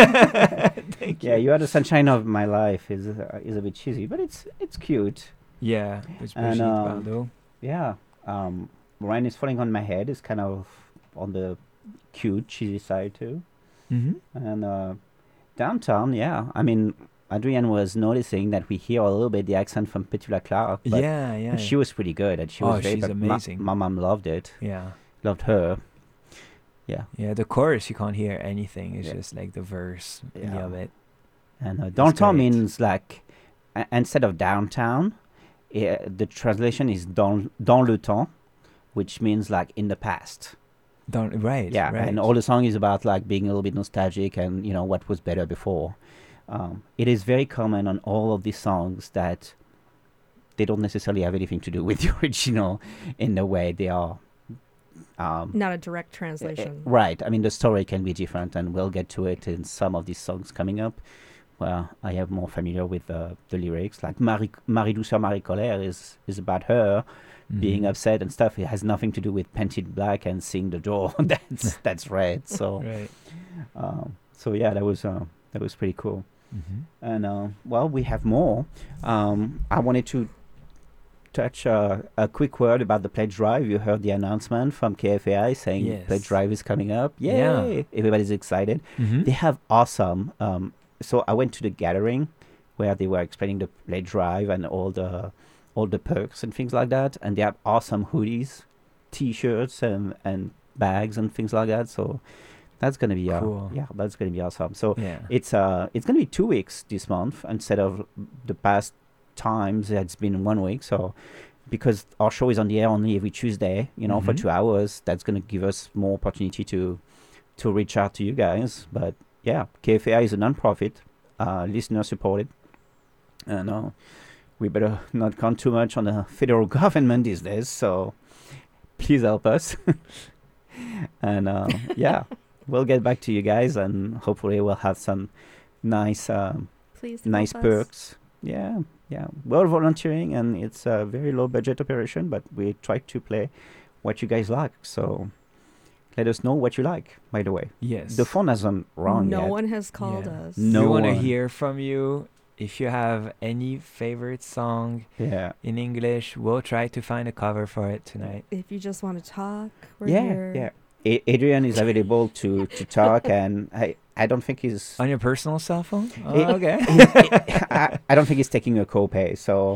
Thank Yeah, you. You Are the Sunshine of My Life is a bit cheesy, but it's cute. Yeah, it's And, Brigitte Bardot. Yeah, Rain is Falling on My Head is kind of on the cute, cheesy side too. Mhm. And Downtown, yeah. I mean, Adrienne was noticing that we hear a little bit the accent from Petula Clark. But Yeah. she was pretty good, and she was great. She's but amazing. My mom loved it. Yeah. Loved her. Yeah. Yeah, the chorus you can't hear anything. It's Yeah. just like the verse Yeah. of it. And downtown great. means like instead of downtown, the translation is dans le temps, which means like in the past. Right. Yeah, right. and all the song is about like being a little bit nostalgic and what was better before. It is very common on all of these songs that they don't necessarily have anything to do with the original in the way they are. Not a direct translation. Right. I mean, the story can be different, and we'll get to it in some of these songs coming up. Well, I am more familiar with the lyrics. Like Marie Douceur, Marie Colère is about her being upset and stuff. It has nothing to do with Painted Black and seeing the door that's red. So, Right. So yeah, that was pretty cool. Mhm. And well, we have more. I wanted to touch a quick word about the pledge drive. You heard the announcement from KFAI saying Yes. pledge drive is coming up. Yay! Yeah. Everybody's excited. Mhm. They have awesome. So I went to the gathering where they were explaining the pledge drive and all the perks and things like that. And they have awesome hoodies, T-shirts, and bags and things like that. So that's gonna be Cool. yeah, that's gonna be awesome. So Yeah. it's gonna be 2 weeks this month instead of the past times it's been 1 week. So because our show is on the air only every Tuesday, for Mhm. 2 hours, that's gonna give us more opportunity to reach out to you guys. But yeah, KFAI is a non-profit, listener supported, and we better not count too much on the federal government these days. So please help us. And yeah, we'll get back to you guys, and hopefully we'll have some nice Please nice help us. perks. Yeah. We're volunteering, and it's a very low budget operation, but we try to play what you guys like. So let us know what you like, by the way. Yes. The phone hasn't rung No yet. one has called Yeah. us. No we want to one. hear from you. If you have any favorite song Yeah. in English, we'll try to find a cover for it tonight. If you just want to talk, we're Yeah, here. yeah. Adrian is available to talk, and I don't think he's... On your personal cell phone? Oh, He- okay. I don't think he's taking a copay. So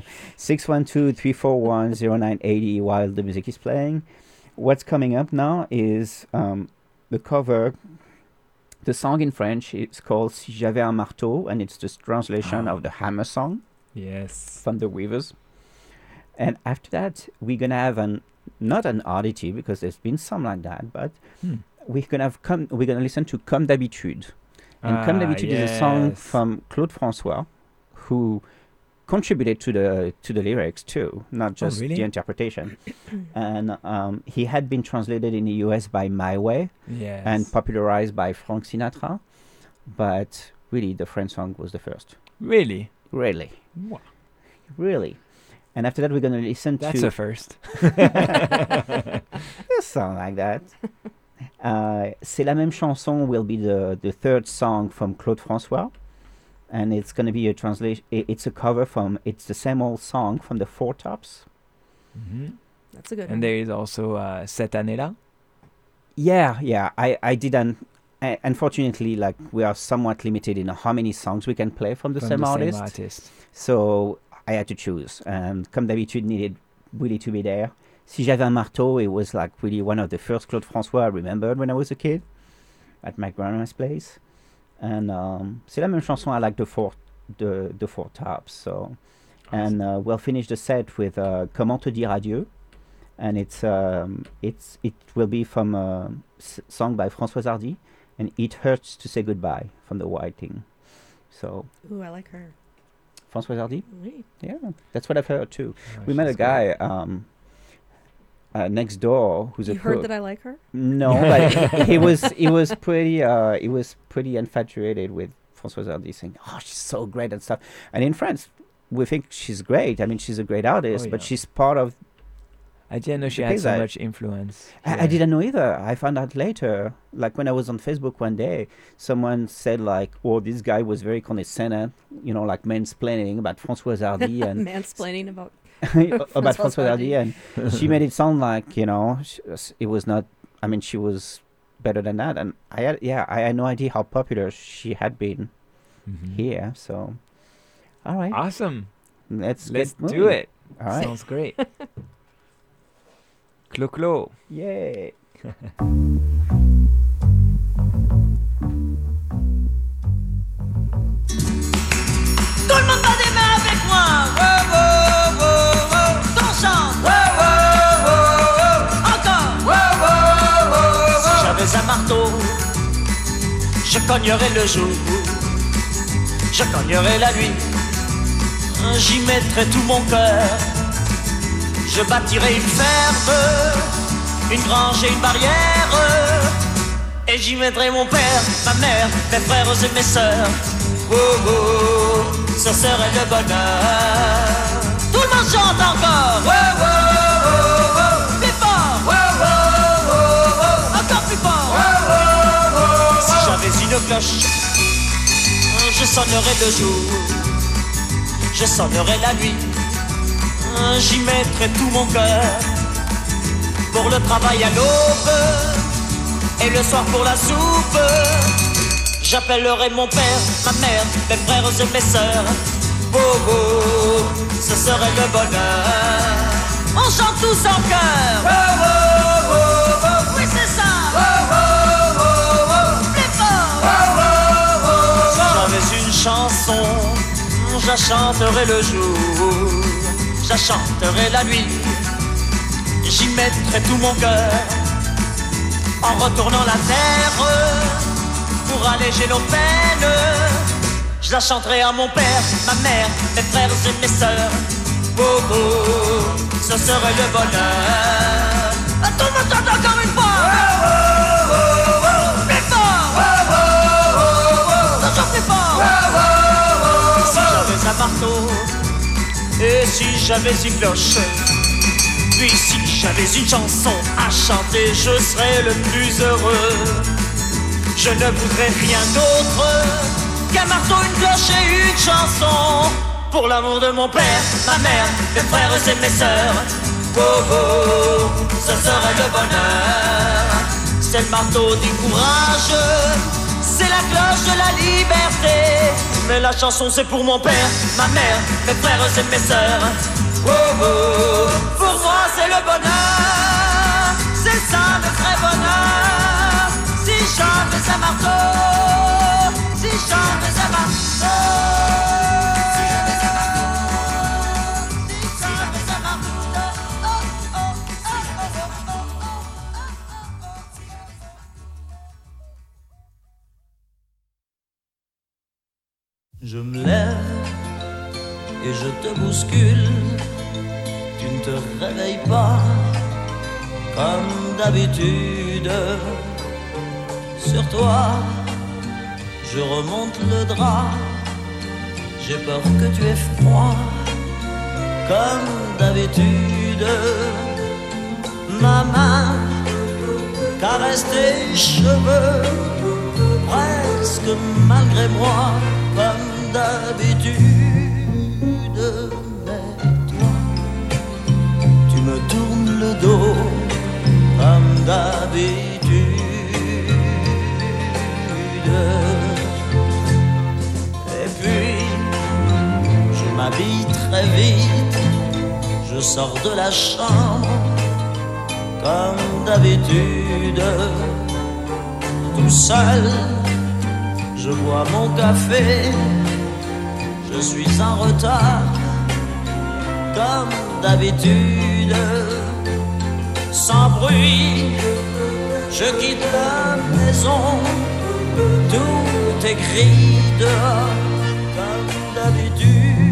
612-341-0980 while the music is playing. What's coming up now is the cover. The song in French is called Si j'avais un marteau, and it's the translation of the Hammer song Yes. from the Weavers. And after that, we're gonna have not an oddity, because there's been some like that, but we're gonna listen to Comme d'habitude. And Comme d'habitude is a song yes. from Claude François, who contributed to the lyrics too, not just really? the interpretation. And he had been translated in the US by My Way Yes. and popularized by Frank Sinatra, but really the French song was the first. Really? Really. Wow. Really. And after that, we're gonna listen That's to a first. a song like that. C'est la même chanson will be the third song from Claude François, and it's gonna be a translation. It's a cover from. It's the same old song from the Four Tops. Mhm. That's a good one. And there is also Cette année-là. Yeah. I didn't. Unfortunately, like we are somewhat limited in how many songs we can play from the From same the artist. same artist. So I had to choose, and Comme d'habitude needed really to be there. Si j'avais un marteau, it was like really one of the first Claude François I remembered when I was a kid at my grandma's place. And c'est la même chanson. I like the four tops. So, and we'll finish the set with Comment te dire adieu, and it will be from a song by Françoise Hardy, and It Hurts to Say Goodbye from The Whiting. So. Ooh, I like her. Françoise Hardy? Oui. Yeah, that's what I've heard too. Oh, we met a she's guy next door who's You a heard that I like her? No, but he was pretty infatuated with Françoise Hardy, saying, "Oh, she's so great and stuff." And in France, we think she's great. I mean, she's a great artist, but she's part of. I didn't know she had so much influence. I didn't know either. I found out later. Like when I was on Facebook one day, someone said like, "Oh, this guy was very condescending, like mansplaining about Françoise Hardy and mansplaining about." about Françoise Hardy, and she made it sound like it was not. I mean, she was better than that, and I had no idea how popular she had been here. So, all right, awesome. Let's do it. All right, sounds great. Clo-clo. Yay. Tout le monde bat des mains avec moi. Wow, wow, wow, wow. Ton chante. Wow, wow, wow, wow. Encore. Wow, wow, wow, wow. Si j'avais un marteau, je cognerais le jour, je cognerais la nuit, j'y mettrais tout mon cœur. Je bâtirais une ferme, une grange et une barrière, et j'y mettrais mon père, ma mère, mes frères et mes sœurs. Oh, oh, ce serait le bonheur. Tout le monde chante encore. Oh, oh, oh, oh. Plus fort. Oh, oh, oh, oh. Encore plus fort. Oh, oh, oh. Si j'avais une cloche, je sonnerais le jour, je sonnerais la nuit, j'y mettrais tout mon cœur. Pour le travail à l'aube et le soir pour la soupe, j'appellerai mon père, ma mère, mes frères et mes sœurs. Oh, oh, ce serait le bonheur. On chante tous en chœur. Oh, oh, oh, oh. Oui, c'est ça. Oh, oh, oh, oh. Plus fort. Oh, oh, oh. Si j'avais une chanson, je la chanterai le jour, je la chanterai la nuit, j'y mettrai tout mon cœur. En retournant la terre, pour alléger nos peines, je la chanterai à mon père, ma mère, mes frères et mes sœurs. Oh, oh, ce serait le bonheur. Tout le monde chante encore une fois. Oh, oh, oh, oh. Plus fort. Oh, oh, oh, oh. Toujours plus fort. Oh, oh, oh. Si j'avais un marteau et si j'avais une cloche, puis si j'avais une chanson à chanter, je serais le plus heureux. Je ne voudrais rien d'autre qu'un marteau, une cloche et une chanson. Pour l'amour de mon père, ma mère, mes frères et mes sœurs. Oh, oh, ce serait le bonheur. C'est le marteau du courage, c'est la cloche de la liberté. Mais la chanson c'est pour mon père, ma mère, mes frères et mes sœurs. Oh, oh, pour moi c'est le bonheur. C'est ça le vrai bonheur. Si j'avais un marteau, si j'avais un marteau. Je me lève et je te bouscule, tu ne te réveilles pas comme d'habitude. Sur toi, je remonte le drap, j'ai peur que tu aies froid comme d'habitude. Ma main caresse tes cheveux, presque malgré moi comme d'habitude. Mais toi, tu me tournes le dos comme d'habitude. Et puis, je m'habille très vite, je sors de la chambre comme d'habitude. Tout seul, je bois mon café, je suis en retard, comme d'habitude. sans bruit, je quitte la maison, tout est gris dehors, comme d'habitude,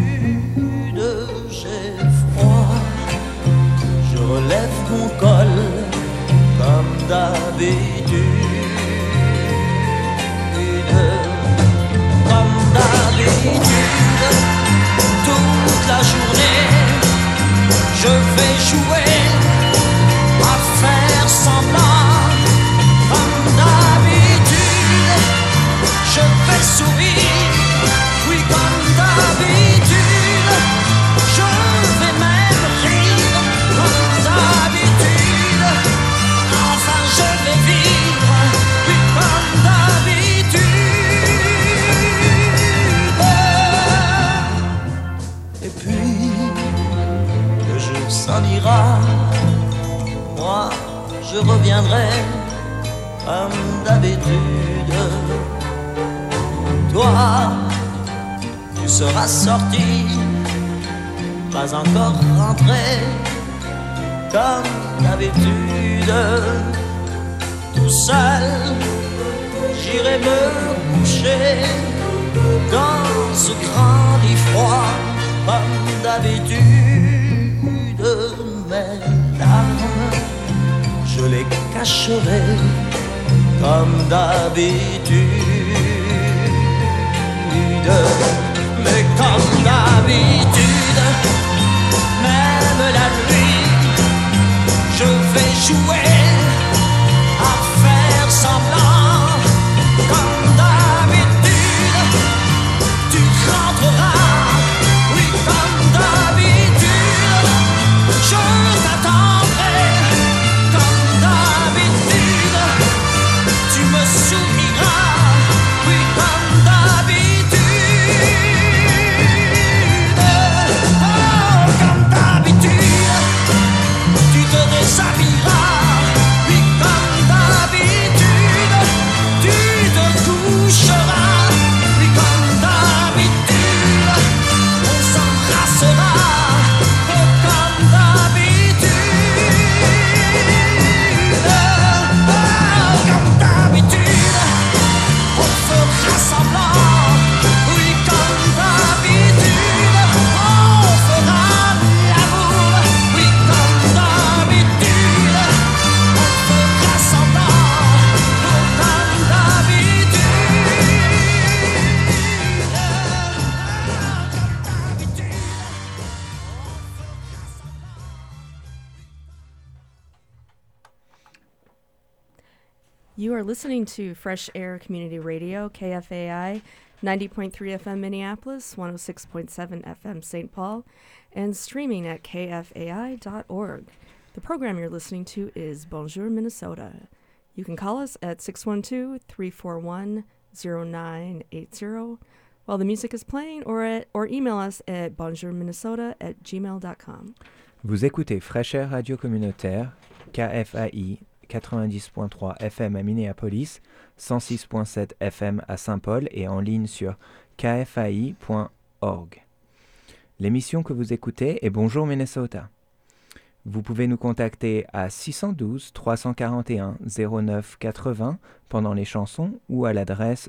j'ai froid, je relève mon col, comme d'habitude, comme d'habitude, toute la journée, je vais jouer à faire semblant, comme d'habitude, je vais sourire, oui comme d'habitude, je vais même rire, comme d'habitude, enfin je vais vivre, oui comme d'habitude. Et puis, le jour s'en ira, moi je reviendrai comme d'habitude. Toi, tu seras sorti, pas encore rentré, comme d'habitude. Tout seul, j'irai me coucher dans ce grand lit froid, comme d'habitude. Mes larmes, je les cacherai comme d'habitude. Mais comme d'habitude, même la nuit, je vais jouer à faire semblant, comme d'habitude, tu rentreras, oui comme d'habitude, je t'attendrai, comme d'habitude, tu me souriras, oui comme d'habitude, oh, comme d'habitude, tu te déshabilleras, oui comme d'habitude, tu te coucheras, oui comme d'habitude, on s'embrassera, oh, comme d'habitude, oh, comme d'habitude, on fera semblant, oui comme d'habitude, on fera l'amour, oui comme d'habitude, on fera semblant, oh, comme d'habitude. You are listening to Fresh Air Community Radio, KFAI, 90.3 FM Minneapolis, 106.7 FM St. Paul, and streaming at kfai.org. The program you're listening to is Bonjour Minnesota. You can call us at 612-341-0980 while the music is playing, or email us at bonjourminnesota@gmail.com. Vous écoutez Fresh Air Radio Communautaire, KFAI 90.3 FM à Minneapolis, 106.7 FM à Saint-Paul et en ligne sur kfai.org. L'émission que vous écoutez est Bonjour Minnesota. Vous pouvez nous contacter à 612 341 09 80 pendant les chansons ou à l'adresse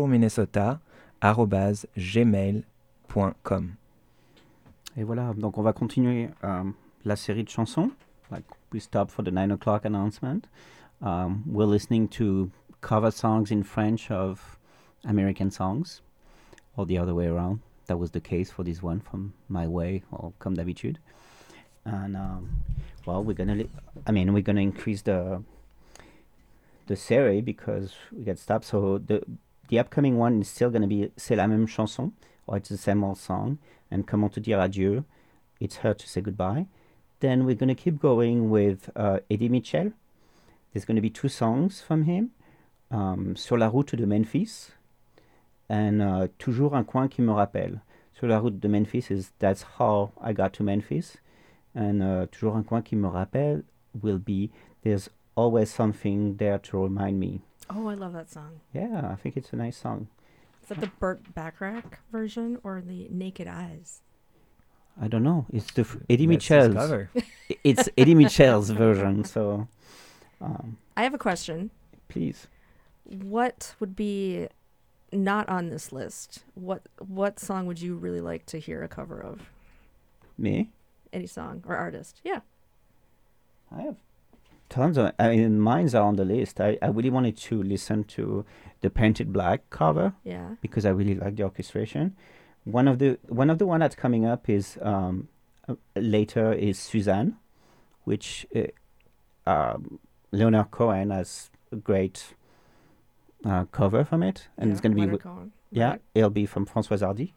bonjourminnesota@gmail.com. Et voilà, donc on va continuer la série de chansons. Like we stopped for the 9 o'clock announcement. We're listening to cover songs in French of American songs, or the other way around. That was the case for this one from My Way, or Comme d'habitude. And well, we're gonna increase the series because we get stopped. So the upcoming one is still gonna be C'est la même chanson, or it's the same old song. And Comment te dire adieu, It's Her to Say Goodbye. Then we're going to keep going with Eddie Mitchell. There's going to be 2 songs from him, Sur la route de Memphis, and Toujours un coin qui me rappelle. Sur la route de Memphis is That's How I Got to Memphis, and Toujours un coin qui me rappelle will be There's Always Something There to Remind Me. Oh, I love that song. Yeah, I think it's a nice song. Is that the Burt Bacharach version or the Naked Eyes? I don't know. It's the Eddie Let's Michel's. discover. It's Eddie Michel's version. So, I have a question. please. What would be not on this list? What song would you really like to hear a cover of? Me? Any song or artist? Yeah. I have tons of. I mean, mine's are on the list. I really wanted to listen to the Painted Black cover. Yeah. Because I really like the orchestration. One of the one that's coming up is later is Suzanne, which Leonard Cohen has a great cover from it, and it's going to be Leonard Cohen. yeah, Right. it'll be from Françoise Hardy.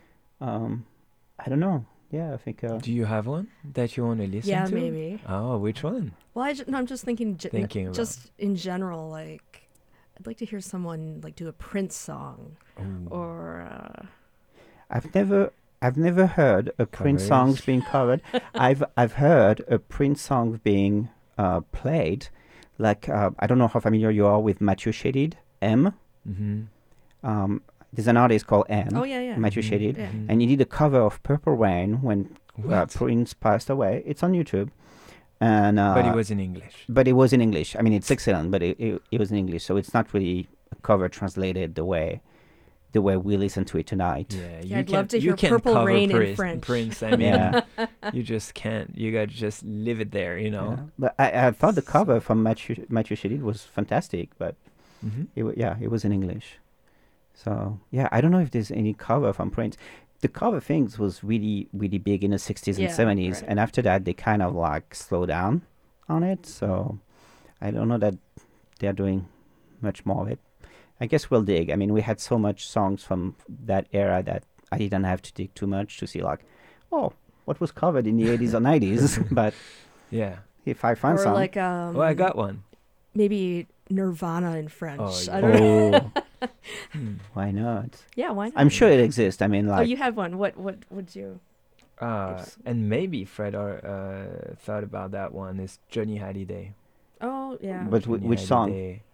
I don't know. Yeah, I think. Do you have one that you want to listen Yeah, to? maybe. Oh, which one? Well, I'm just thinking, Thinking about- just in general, like, I'd like to hear someone like do a Prince song, or I've never heard a Prince songs being covered. I've heard a Prince song being played. Like I don't know how familiar you are with Mathieu Chédid, M. Mm-hmm. There's an artist called M. Oh, yeah, yeah. Mathieu Mhm. Chédid, Yeah. and he did a cover of Purple Rain when Prince passed away. It's on YouTube, and But it was in English. But it was in English. I mean, it's excellent, but it was in English, so it's not really a cover translated the way we listen to it tonight. Yeah, I'd love to you hear can Purple cover Rain in Prince, French. Prince, I mean, Yeah. you just can't. You got to just leave it there, you know. Yeah. But I thought the cover from Mathieu Chédid was fantastic, but Mhm. it was in English. So yeah, I don't know if there's any cover from Prince. The cover things was really, really big in the 60s and Yeah, 70s, right. and after that they kind of like slowed down on it. So I don't know that they're doing much more of it. I guess we'll dig. I mean, we had so much songs from that era that I didn't have to dig too much to see like, oh, what was covered in the 80s or 90s. But yeah, if I find or some, like Oh, I got one. maybe Nirvana in French. Oh, I don't know. Why not? Yeah, why not? I'm sure it exists. I mean, like, Oh, you have one. What would you? And maybe Fred thought about that one. Is Johnny Hallyday. Oh yeah. But Johnny which song? Hallyday.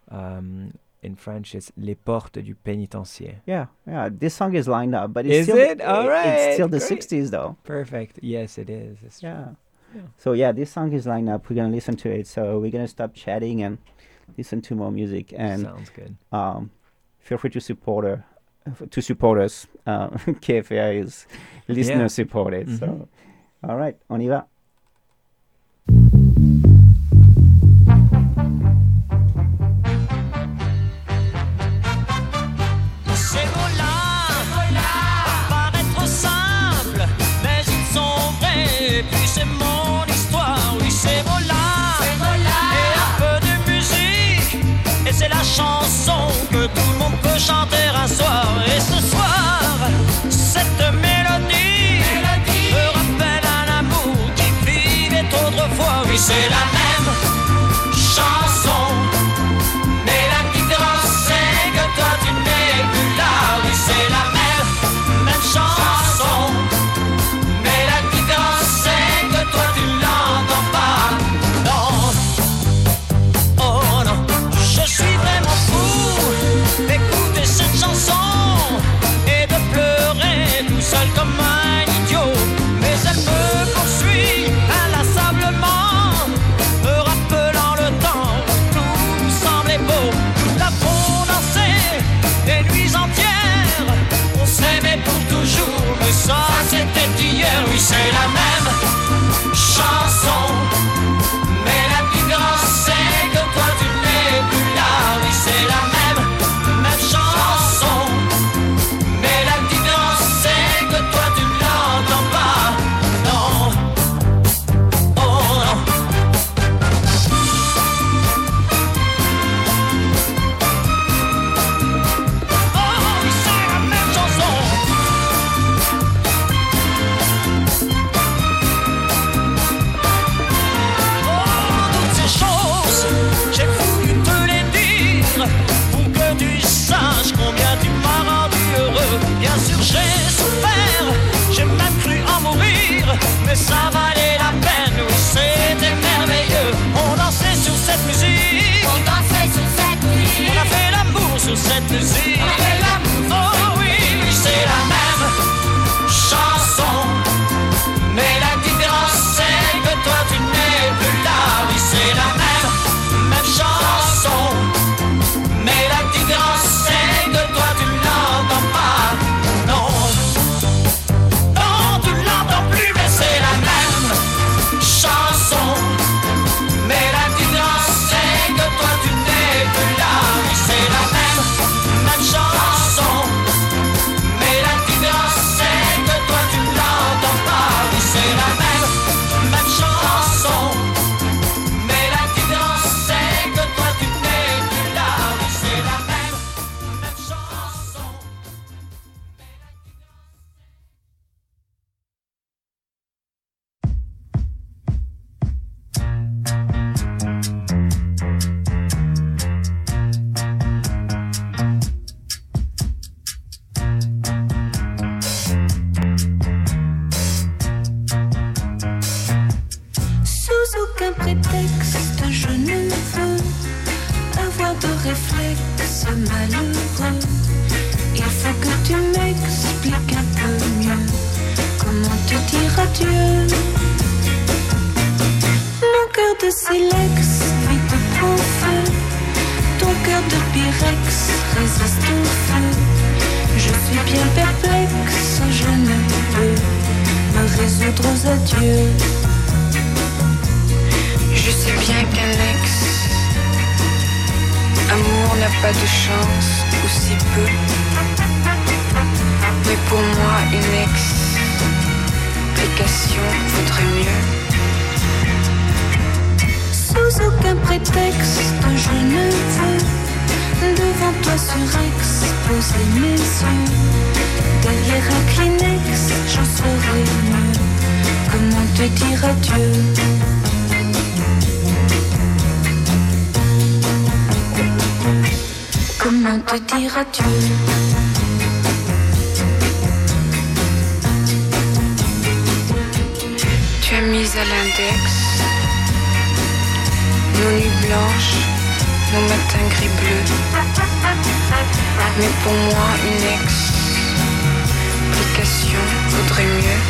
In French, it's Les Portes du Pénitencier. Yeah. This song is lined up, but it's Is still it? All right, It's still the great. 60s though. Perfect. Yes, it is. It's Yeah. true. Yeah. So yeah, this song is lined up. We're gonna listen to it. So we're gonna stop chatting and listen to more music. And Sounds good. Feel free to support us. KFAI is listener Yeah. supported. Mhm. So all right, on y va. Ces mots-là paraître simples, mais ils sont vrais. Et puis c'est mon histoire, oui, ces mots-là. Et un peu de musique, et c'est la chanson que tout le monde peut chanter un soir. Et ce soir, cette mélodie me rappelle un amour qui vivait autrefois. Oui, c'est la même chanson. Mais la différence c'est que toi tu n'es plus là. Oui, c'est la même chanson. Mais la différence c'est que toi tu l'entends pas. Non, oh non, je suis vraiment fou d'écouter cette chanson et de pleurer tout seul comme un idiot. Mais elle me poursuit inlassablement, me rappelant le temps où tout semblait beau. Nous l'avons dansé des nuits entières, on s'aimait pour toujours, mais ça c'était hier. Oui, c'est la même chanson, mais la différence c'est que toi tu n'es plus là. Oui, c'est la même chanson, mais la différence c'est que toi tu l'entends pas. Non, oh non. Oh, oui, c'est la même chanson. Oh, toutes ces choses, j'ai voulu te les dire pour que tu saches combien tu m'as rendu heureux. Bien sûr, j'ai souffert, j'ai même cru en mourir, mais ça valait la peine, oui, c'était merveilleux. On dansait sur cette musique, on dansait sur cette musique, on a fait l'amour sur cette musique, on a fait l'amour. Oh oui, oui, c'est la même chanson. aucun prétexte, je ne veux avoir de réflexe malheureux. Il faut que tu m'expliques un peu mieux comment te dire adieu. Mon cœur de silex vite prend feu. Ton cœur de pyrex résiste au feu. Je suis bien perplexe, je ne peux me résoudre aux adieux. Je sais bien qu'un ex amour n'a pas de chance, ou si peu. Mais pour moi, une explication vaudrait mieux. Sous aucun prétexte, je ne veux devant toi surex poser mes yeux. Derrière un Kleenex, j'en saurais mieux comment te dire adieu. Comment te dire adieu? Tu as mis à l'index nos nuits blanches, nos matins gris-bleus. Mais pour moi, une explication vaudrait mieux.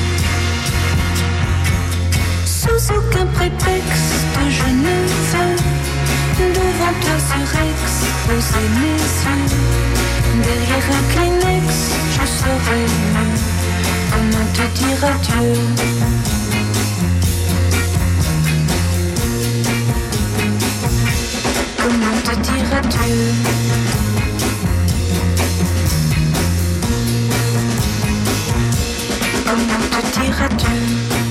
Sous aucun prétexte, je ne veux devant toi surex poser mes yeux. Derrière un Kleenex, je saurais mieux comment te dire adieu. Comment te dire adieu? Comment te dire adieu?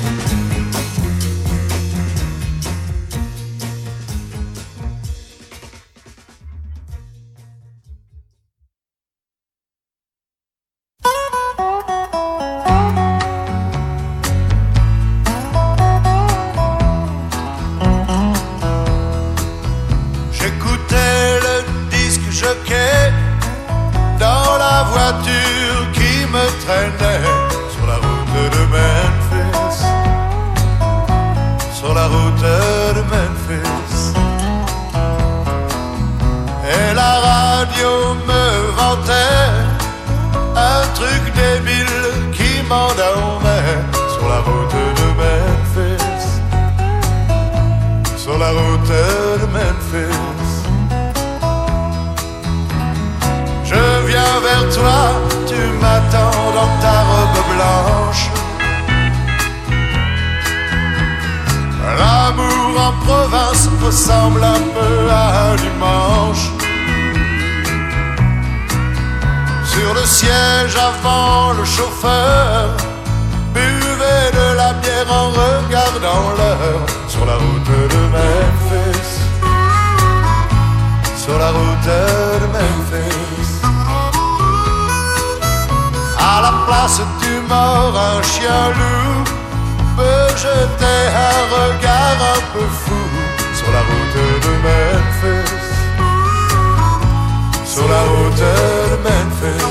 Ressemble un peu à dimanche. Sur le siège avant, le chauffeur buvait de la bière en regardant l'heure. Sur la route de Memphis, sur la route de Memphis. À la place du mort, un chien loup peut jeter un regard un peu fou. Sur la route de Memphis, sur la route de Memphis.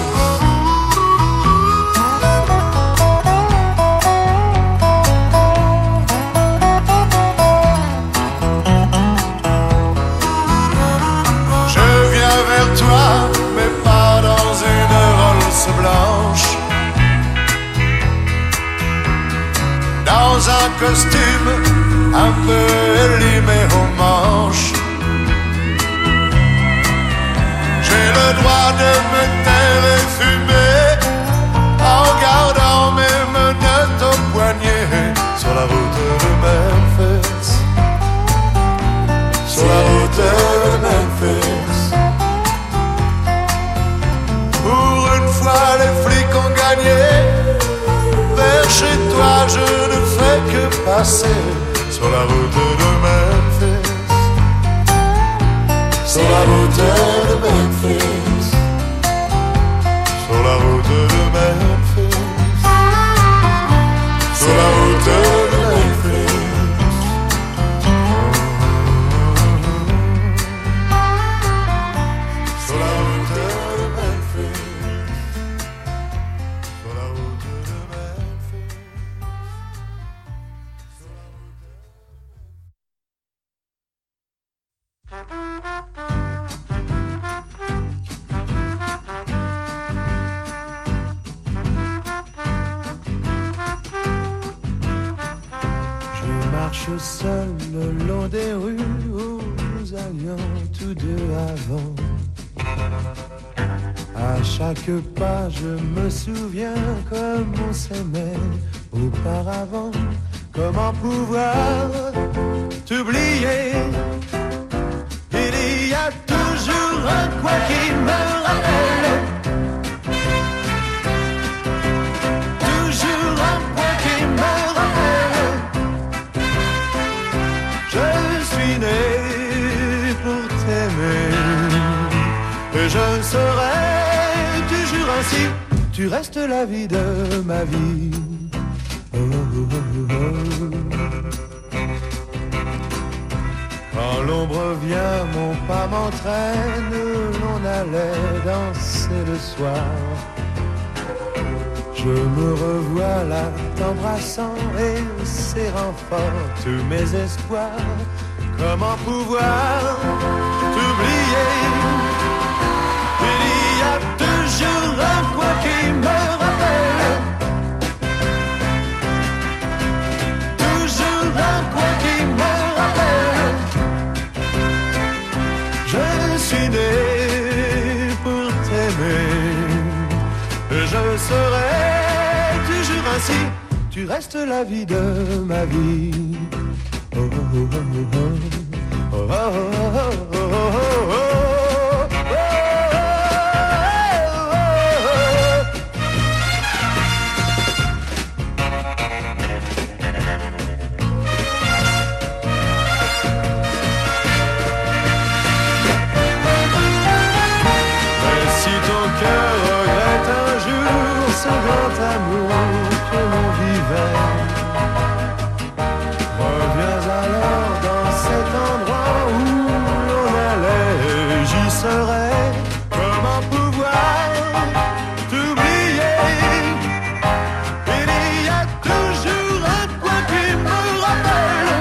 Je viens vers toi, mais pas dans une Rolls blanche. Dans un costume un peu élimé aux manches. J'ai le droit de me taire et fumer en gardant mes menottes au poignet. Sur la route de Memphis, sur la route de Memphis. Pour une fois les flics ont gagné. Vers chez toi je ne fais que passer. Sur la route de Memphis, sur la route de Memphis, sur la route de Memphis, sur la route de Memphis. marche seul le long des rues où nous allions tous deux avant. À chaque pas je me souviens comme on s'aimait auparavant. Comment pouvoir t'oublier? Il y a toujours un quoi qui me rappelle. Toujours un quoi qui me rappelle. Je suis né pour t'aimer et je serai toujours ainsi. Tu restes la vie de ma vie. Oh, oh, oh, oh. Quand l'ombre vient, mon pas m'entraîne, l'on allait danser le soir. Je me revois là t'embrassant et serrant fort tous mes espoirs. Comment pouvoir t'oublier? Il y a toujours un quoi qui me rappelle. Toujours un quoi qui me rappelle. Je suis né pour t'aimer. Je serai toujours ainsi. Tu restes la vie de ma vie. Oh, oh, oh, oh, oh. Oh, oh, oh, oh, oh, oh, oh. Ce grand amour que l'on vivait. Reviens alors dans cet endroit où l'on allait, j'y serai. Comment pouvoir t'oublier? Il y a toujours un quoi qui me rappelle.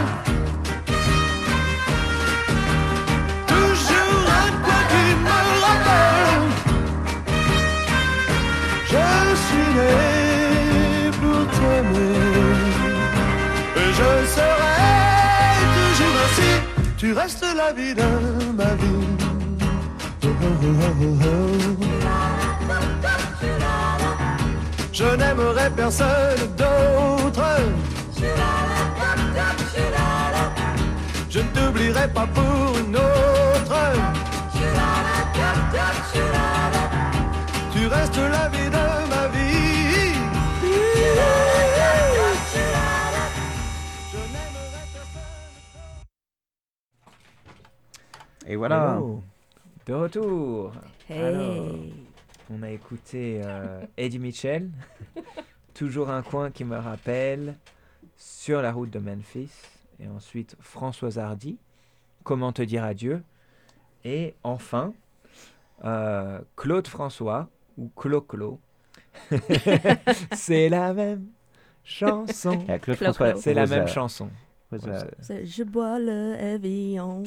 Toujours un quoi qui me rappelle. Je suis né pour t'aimer et je serai toujours ainsi. Tu restes la vie de ma vie. Oh, oh, oh, oh, oh. Je n'aimerai personne d'autre. Je ne t'oublierai pas pour une autre. Tu restes la vie de ma vie. Et voilà. Hello. De retour. Hey. Alors, on a écouté Eddie Mitchell, Toujours un coin qui me rappelle, Sur la route de Memphis, et ensuite Françoise Hardy, Comment te dire adieu, et enfin Claude François ou Clo-Clo. C'est la même chanson. Yeah, Claude François, c'est la même chanson. C'est Je bois le Evian.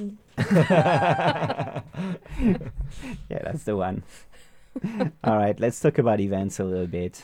Yeah, that's the one. All right, let's talk about events a little bit.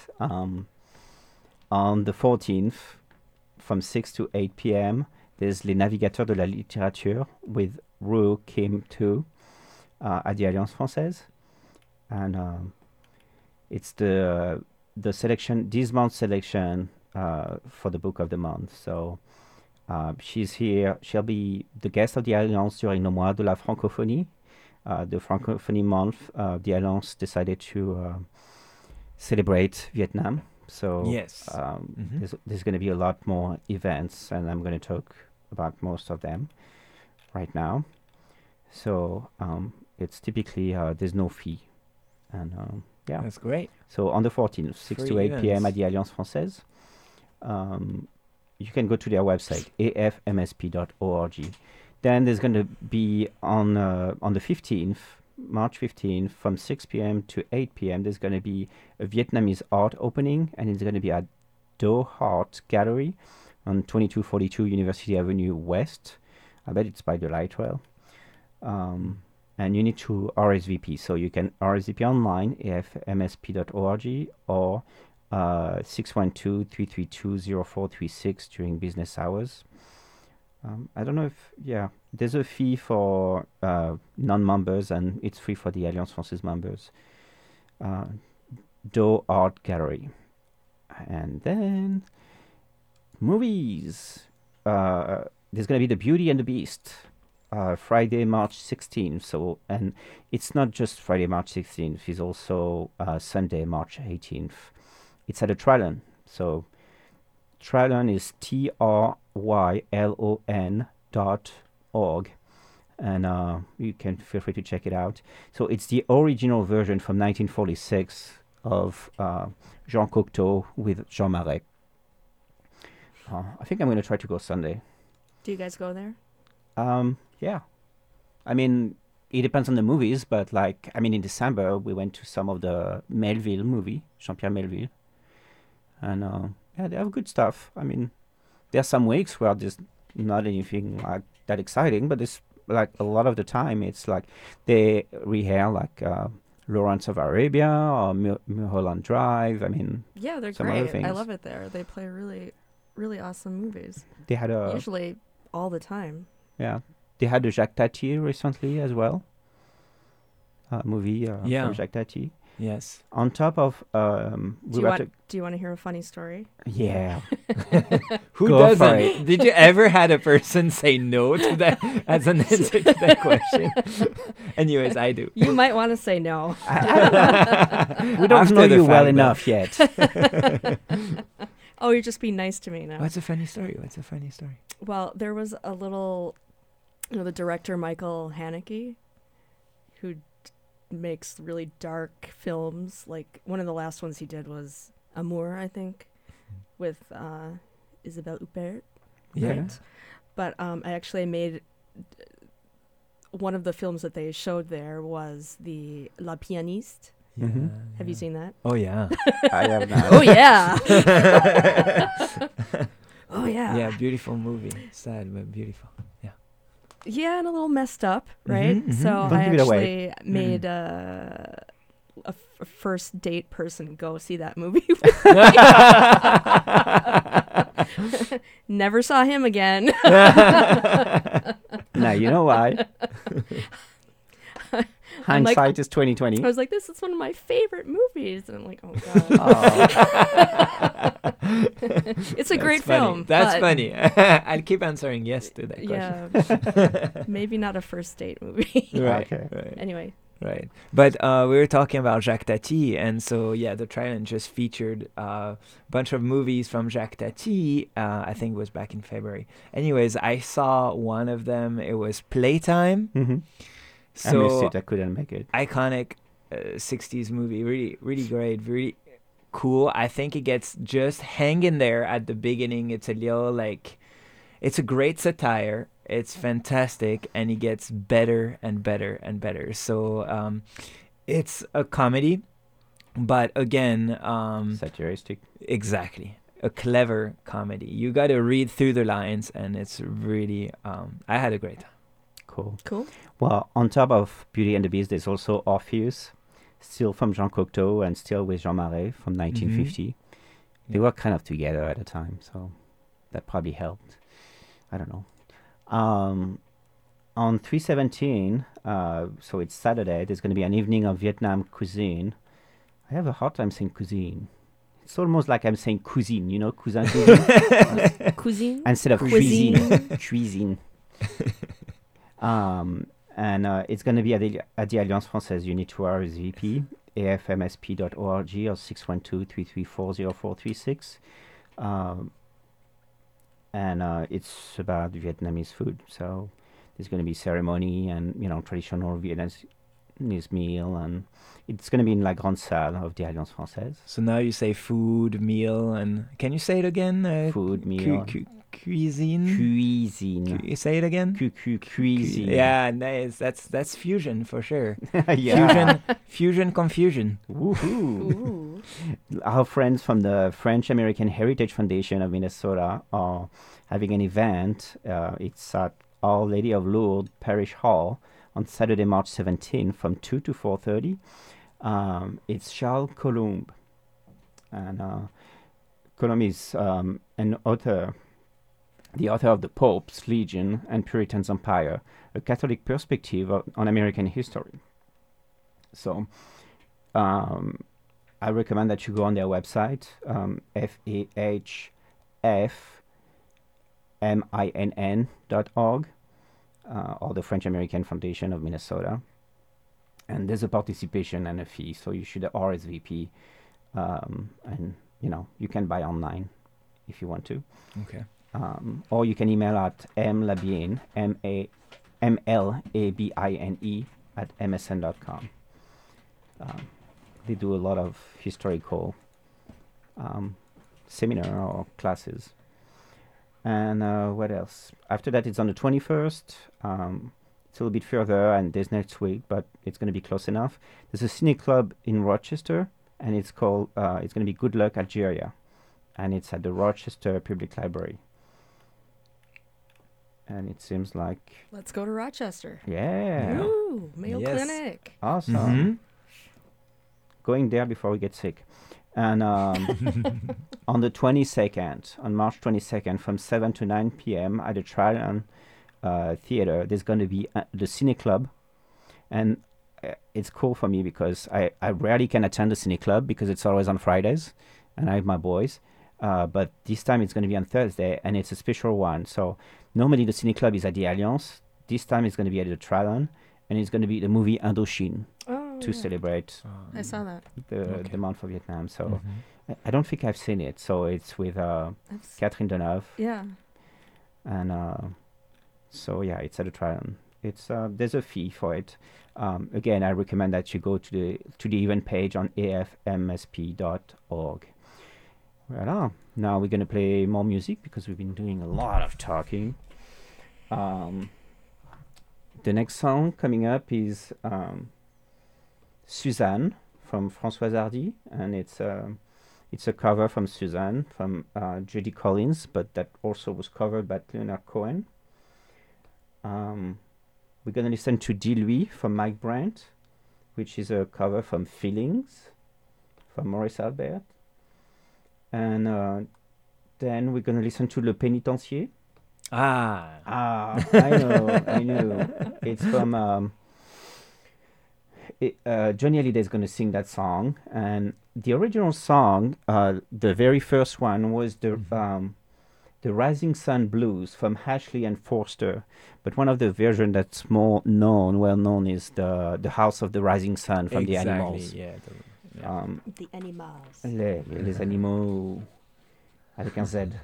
On the 14th, from 6 to 8 p.m., there's Les Navigateurs de la Littérature with Ru Kim Tu at the Alliance Française. And it's the selection, this month's selection for the book of the month. So she's here. She'll be the guest of the Alliance during le mois de la francophonie. The Francophonie month, the Alliance decided to celebrate Vietnam. So yes, there's going to be a lot more events, and I'm going to talk about most of them right now. So it's typically there's no fee, and yeah, that's great. So on the 14th, 6 to 8 p.m. at the Alliance Française, you can go to their website afmsp.org. Then there's going to be on the 15th, March 15th, from 6 p.m. to 8 p.m. There's going to be a Vietnamese art opening, and it's going to be at Do Art Gallery on 2242 University Avenue West. I bet it's by the light rail. And you need to RSVP. So you can RSVP online, afmsp.org, or 612-332-0436 during business hours. I don't know if, there's a fee for non-members and it's free for the Alliance Française members. Do Art Gallery. And then movies. There's going to be The Beauty and the Beast, Friday, March 16th. So, and it's not just Friday, March 16th. It's also Sunday, March 18th. It's at a Trylon. So, Trylon is TRYLON.org. And you can feel free to check it out. So, it's the original version from 1946 of Jean Cocteau with Jean Marais. I think I'm going to try to go Sunday. Do you guys go there? Yeah. I mean, it depends on the movies, but in December, we went to some of the Melville movie, Jean-Pierre Melville. And they have good stuff. I mean, there are some weeks where there's not anything like that exciting, but it's like a lot of the time, it's like they rehair Lawrence of Arabia or Mulholland Drive. I mean, yeah, they're some great. other things. I love it there. They play really, really awesome movies. They had usually all the time. Yeah, they had a Jacques Tati recently as well. Movie from Jacques Tati. Yes. On top of, do you want to hear a funny story? Yeah. Who Go doesn't? for it. Did you ever had a person say no to that as an answer to that question? Anyways, I do. You might want to say no. We don't know you well enough yet. Oh, you're just being nice to me now. What's a funny story? Well, there was a little, the director Michael Haneke, who makes really dark films. Like one of the last ones he did was Amour, I think, with Isabelle Huppert. Yeah. Right? But I actually made one of the films that they showed there was the La Pianiste. Mm-hmm. Have you seen that? Oh yeah. I have not. Oh yeah. Oh yeah. Yeah, beautiful movie. Sad but beautiful. Yeah. Yeah, and a little messed up, right? So Don't I give it away. actually made a first date person go see that movie with me. Never saw him again. Now you know why. Hindsight is 20/20. I was like, this is one of my favorite movies. And I'm like, oh, God. It's a great film. That's funny. I'll keep answering yes to that question. Yeah. Maybe not a first date movie. Right. Okay. Right. Anyway. Right. But we were talking about Jacques Tati. And so, the Trylon just featured a bunch of movies from Jacques Tati. I think it was back in February. Anyways, I saw one of them. It was Playtime. Mm-hmm. So I missed it. I couldn't make it. Iconic 60s movie. Really, really great. Really cool. I think it gets just hanging there at the beginning. It's a little it's a great satire. It's fantastic. And it gets better and better and better. So it's a comedy. But again... satiristic. Exactly. A clever comedy. You got to read through the lines. And it's really... I had a great time. Cool. Well, on top of Beauty and the Beast, there's also Orpheus, still from Jean Cocteau and still with Jean Marais from 1950. They were kind of together at the time, so that probably helped. I don't know. On 3/17, so it's Saturday, there's going to be an evening of Vietnam cuisine. I have a hard time saying cuisine. It's almost like I'm saying cuisine, cuisine. Cuisine? Instead of cuisine. Cuisine. And it's going to be at the Alliance Française. You need to RSVP, afmsp.org or 612-334-0436. And it's about Vietnamese food. So there's going to be ceremony and, traditional Vietnamese meal. And it's going to be in La Grande Salle of the Alliance Française. So now you say food, meal, and can you say it again? Food, meal. Cuisine. Cuisine. Say it again. Cuisine. Yeah, nice. That's fusion for sure. Yeah. Fusion, confusion. Woohoo! Our friends from the French American Heritage Foundation of Minnesota are having an event. It's at Our Lady of Lourdes Parish Hall on Saturday, March 17th from 2 to 4:30. It's Charles Colomb, and Colomb is an author. the author of The Pope's Legion and Puritan's Empire, a Catholic perspective on American history. So I recommend that you go on their website, FAHFMINN.org, or the French American Foundation of Minnesota. And there's a participation and a fee, so you should RSVP, and you can buy online if you want to. Okay. Or you can email at mlabine, MLABINE @msn.com. They do a lot of historical seminar or classes. And what else? After that, it's on the 21st. It's a little bit further, and there's next week, but it's going to be close enough. There's a cine club in Rochester, and it's called, it's going to be Good Luck Algeria. And it's at the Rochester Public Library. And it seems like... Let's go to Rochester. Yeah. Ooh, Mayo Clinic. Awesome. Mm-hmm. Going there before we get sick. And on the 22nd, on March 22nd, from 7 to 9 p.m. at the Trident Theater, there's going to be the Cine Club. And it's cool for me because I rarely can attend the Cine Club because it's always on Fridays, and I have my boys. But this time it's going to be on Thursday, and it's a special one. So normally the Cine Club is at the Alliance. This time it's going to be at the Trident, and it's going to be the movie Indochine to celebrate I saw that. the month of Vietnam. So I don't think I've seen it. So it's with Catherine Deneuve. Yeah. And so yeah, it's at the Trident. It's there's a fee for it. Again, I recommend that you go to the event page on afmsp.org. Voilà. Now we're gonna play more music because we've been doing a lot of talking. The next song coming up is Suzanne from Françoise Hardy, and it's a cover from Suzanne from Judy Collins, but that also was covered by Leonard Cohen. We're gonna listen to Dis-lui from Mike Brandt, which is a cover from Feelings from Maurice Albert. And then we're going to listen to Le Pénitencier. I know. It's from... Johnny Hallyday is going to sing that song. And the original song, the very first one, was the Rising Sun Blues from Ashley and Forster. But one of the versions that's well known, is the House of the Rising Sun from the Animals. Yeah. The Animals. Les animaux avec un Z.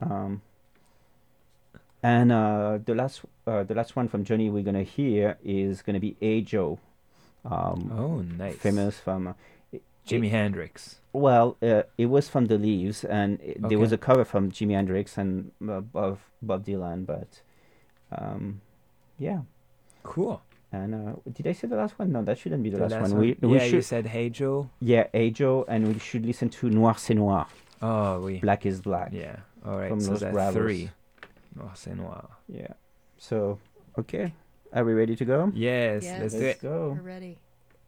And the last one from Johnny we're gonna hear is gonna be Hey Joe. Nice. Famous from Jimi Hendrix. Well, it was from The Leaves, and there was a cover from Jimi Hendrix and Bob Dylan, but yeah. Cool. And did I say the last one? No, that shouldn't be the last one. You said Hey Joe. Yeah, Hey Joe, and we should listen to Noir c'est Noir. Oh, oui. Black is Black. Yeah. All right. From So Los that's Bravos. 3. Noir c'est Noir. Yeah. So, okay. Are we ready to go? Yes. Let's do it. Go. We're ready.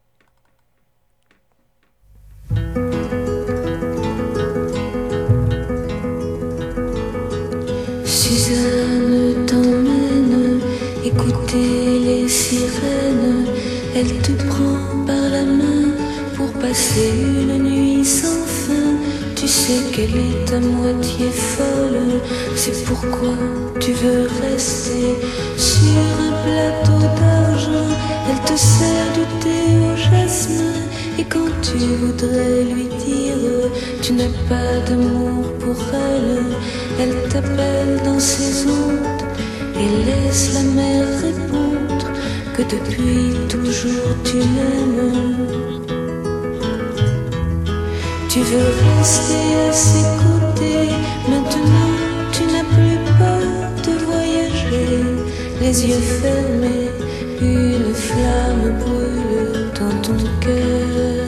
Suzanne t'emmène écouter les sirènes. Elle te prend par la main pour passer une nuit sans fin. Tu sais qu'elle est à moitié folle, c'est pourquoi tu veux rester sur un plateau d'argent. Elle te sert du thé au jasmin, et quand tu voudrais lui dire tu n'as pas d'amour pour elle, elle t'appelle dans ses ondes et laisse la mer répondre que depuis toujours tu l'aimes. Tu veux rester à ses côtés, maintenant tu n'as plus peur de voyager. Les yeux fermés, une flamme brûle dans ton cœur.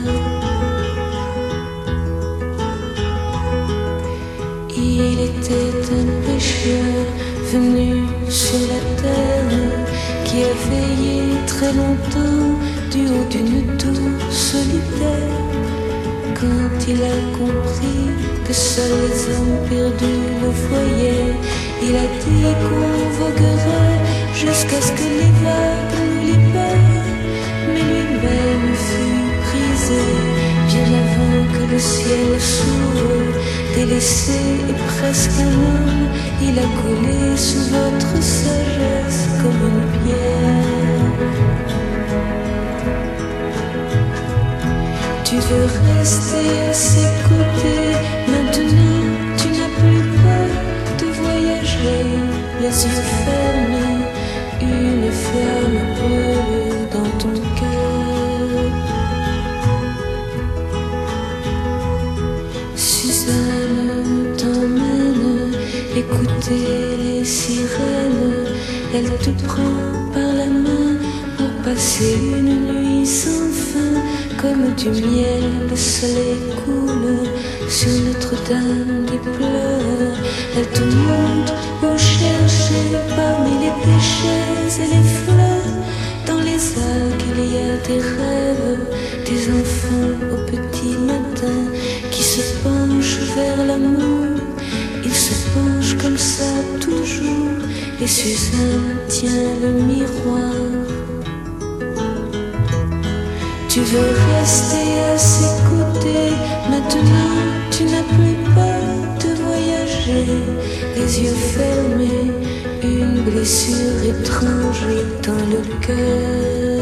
Il était un pécheur venu sur la terre qui a veillé très longtemps du haut d'une tour solitaire. Quand il a compris que seuls les hommes perdus le voyaient, il a dit lui convoquerait jusqu'à ce que les vagues nous libèrent. Mais lui-même fut brisé bien avant que le ciel s'ouvre. Délaissé et presque un homme, il a collé sous votre sagesse comme une pierre. Tu veux rester à ses côtés, maintenant tu n'as plus peur de voyager, les yeux fermés, une flamme brûle dans ton cœur. Suzanne t'emmène écouter les sirènes, elle te prend par la main pour passer une nuit sans fin. Comme du miel, le soleil coule sur Notre-Dame des pleurs. Elle te montre où chercher parmi les péchés et les fleurs. Dans les algues, il y a des rêves, des enfants au petit matin qui se penchent vers l'amour. Ils se penchent comme ça toujours, et Suzanne tient le miroir. Tu veux rester à ses côtés, maintenant tu n'as plus peur de voyager, les yeux fermés, une blessure étrange dans le cœur.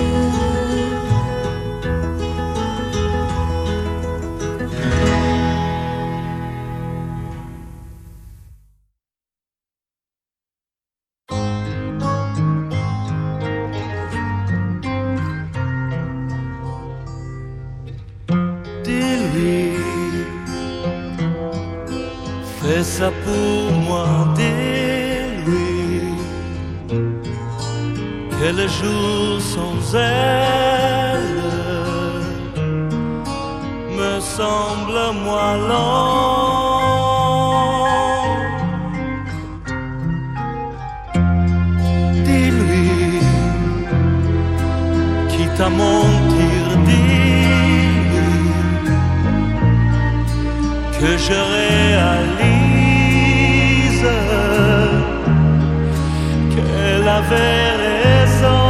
Fais ça pour moi, dis-lui que le jour sans elle me semble moins long. Dis-lui, quitte à mentir, dis-lui que je réalise qu'elle avait raison.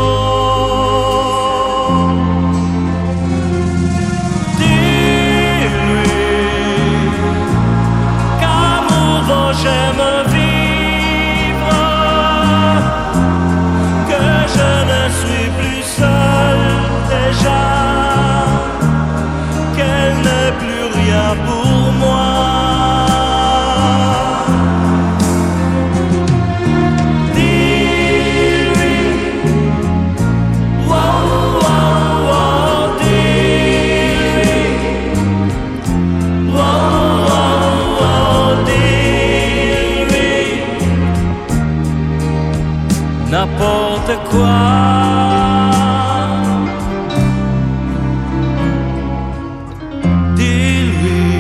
Dis-lui qu'amoureux j'aime vivre, que je ne suis plus seul déjà, qu'elle n'est plus rien pour moi. N'importe quoi. Dis-lui,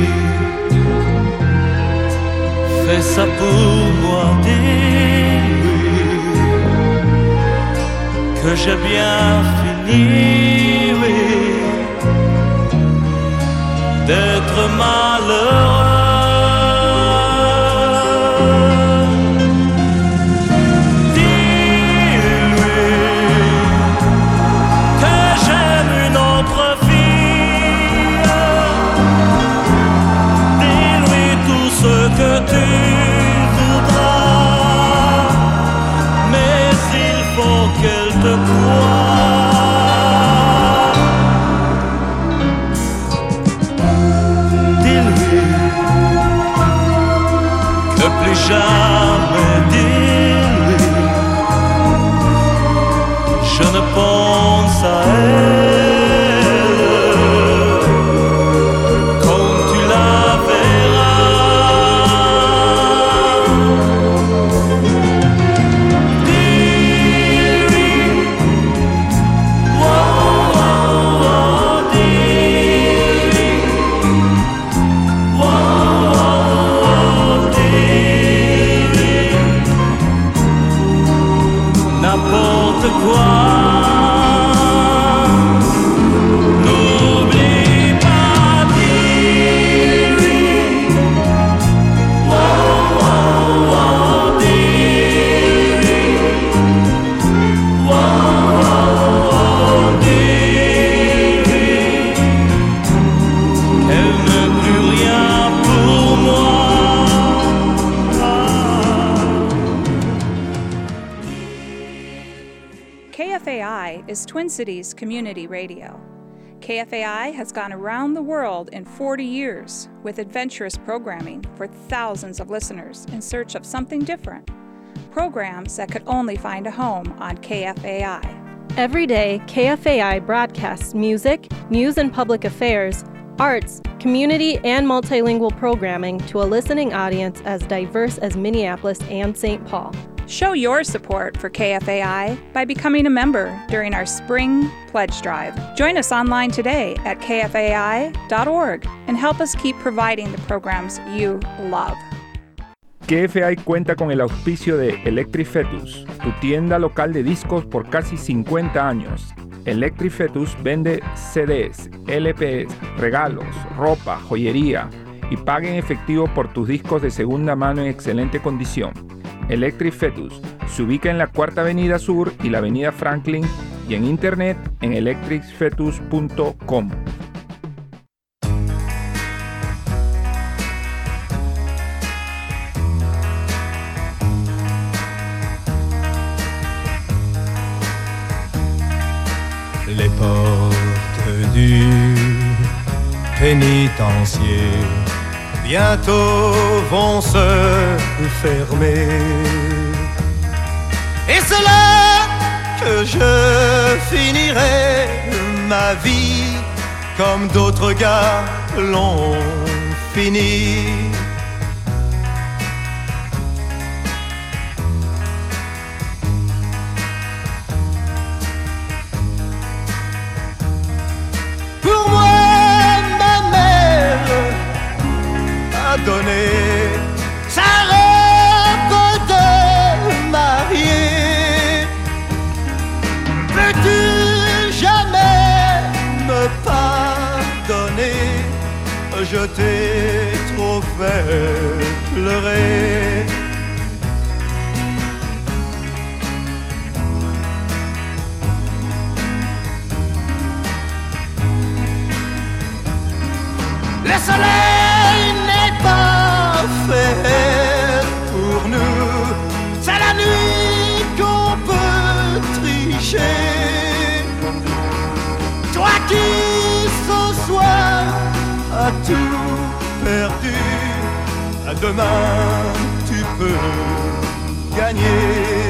fais ça pour moi, dis-lui que j'ai bien fini, oui, d'être malheureux. Que tu voudras, mais il faut qu'elle te croie. Dis-lui que plus jamais, dis-lui, je ne pense à elle. N'importe quoi. N'oublie pas, dis-lui. Oh, oh, oh, dis-lui. KFAI is Twin Cities Community Radio. KFAI has gone around the world in 40 years with adventurous programming for thousands of listeners in search of something different. Programs that could only find a home on KFAI. Every day, KFAI broadcasts music, news and public affairs, arts, community, and multilingual programming to a listening audience as diverse as Minneapolis and St. Paul. Show your support for KFAI by becoming a member during our Spring Pledge Drive. Join us online today at kfai.org and help us keep providing the programs you love. KFAI cuenta con el auspicio de Electric Fetus, tu tienda local de discos por casi 50 años. Electric Fetus vende CDs, LPs, regalos, ropa, joyería y paga en efectivo por tus discos de segunda mano en excelente condición. Electric Fetus se ubica en la 4ª Avenida Sur y la Avenida Franklin y en internet en electricfetus.com. Les portes du pénitencier bientôt vont se fermer. Et c'est là que je finirai ma vie comme d'autres gars l'ont fini. Pour moi, ma mère a donné sa robe de mariée. Peux-tu jamais me pardonner? Je t'ai trop fait pleurer. Le soleil n'est pas fait pour nous, c'est la nuit qu'on peut tricher. Toi qui ce soir as tout perdu, demain tu peux gagner.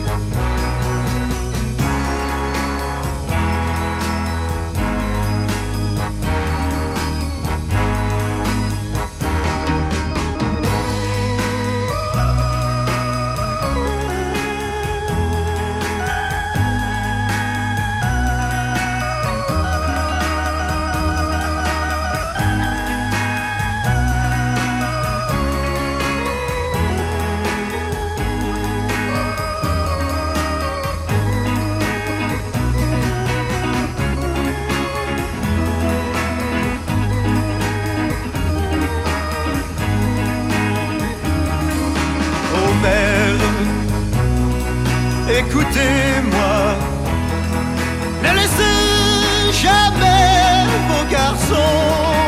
Écoutez-moi, ne laissez jamais vos garçons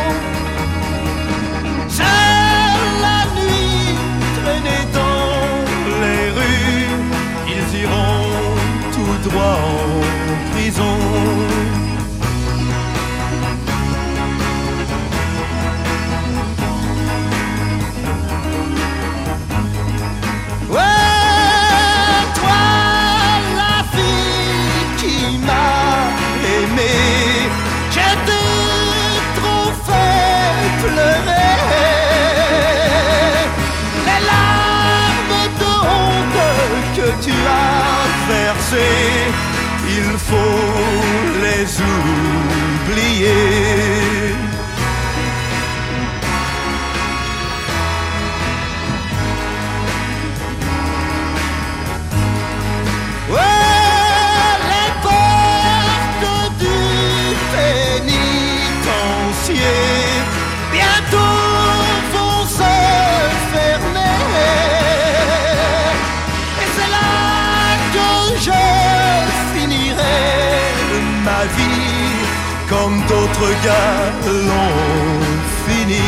seuls la nuit traîner dans les rues. Ils iront tout droit en prison. Les larmes de honte que tu as versées, il faut les oublier. Les portes du pénitencier bientôt vont se fermer. Et c'est là que je finirai ma vie comme d'autres gars l'ont fini.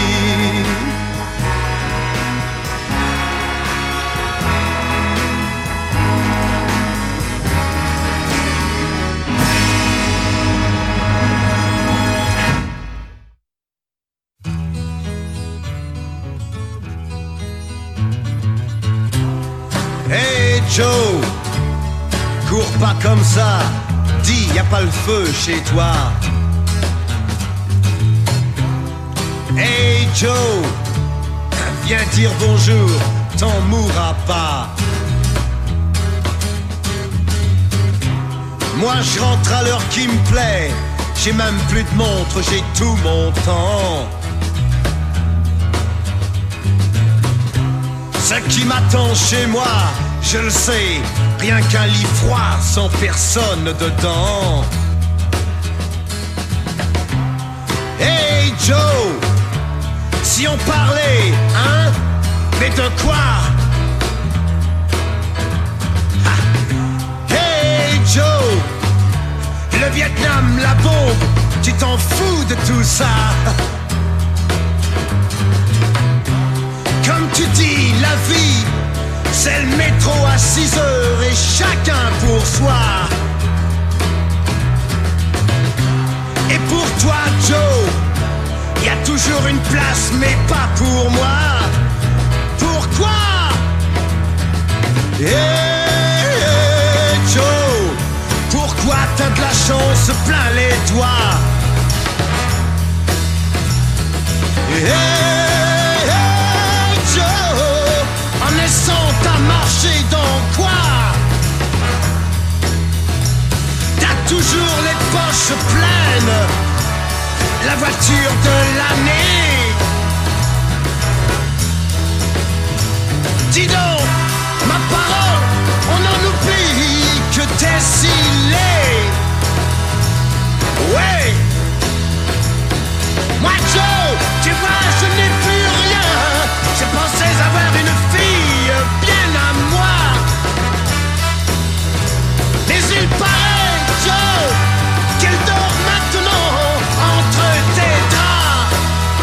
Joe, cours pas comme ça, dis y a pas le feu chez toi. Hey Joe, viens dire bonjour, t'en mourras pas. Moi je rentre à l'heure qui me plaît, j'ai même plus de montre, j'ai tout mon temps. Ce qui m'attend chez moi, je le sais, rien qu'un lit froid sans personne dedans. Hey Joe, si on parlait, hein, mais de quoi? Ah. Hey Joe, le Vietnam, la bombe, tu t'en fous de tout ça? Comme tu dis, la vie, c'est le métro à 6 heures et chacun pour soi. Et pour toi, Joe, y a toujours une place, mais pas pour moi. Pourquoi? Hey, Joe, pourquoi t'as de la chance plein les doigts? En naissant, t'as marché dans quoi? T'as toujours les poches pleines, la voiture de l'année. Dis donc, ma parole, on en oublie que t'es si laid. Ouais. Moi Joe, tu vois, je n'ai plus rien. Je pensais avoir une fille bien à moi. Mais il paraît, Joe, qu'elle dort maintenant entre tes draps.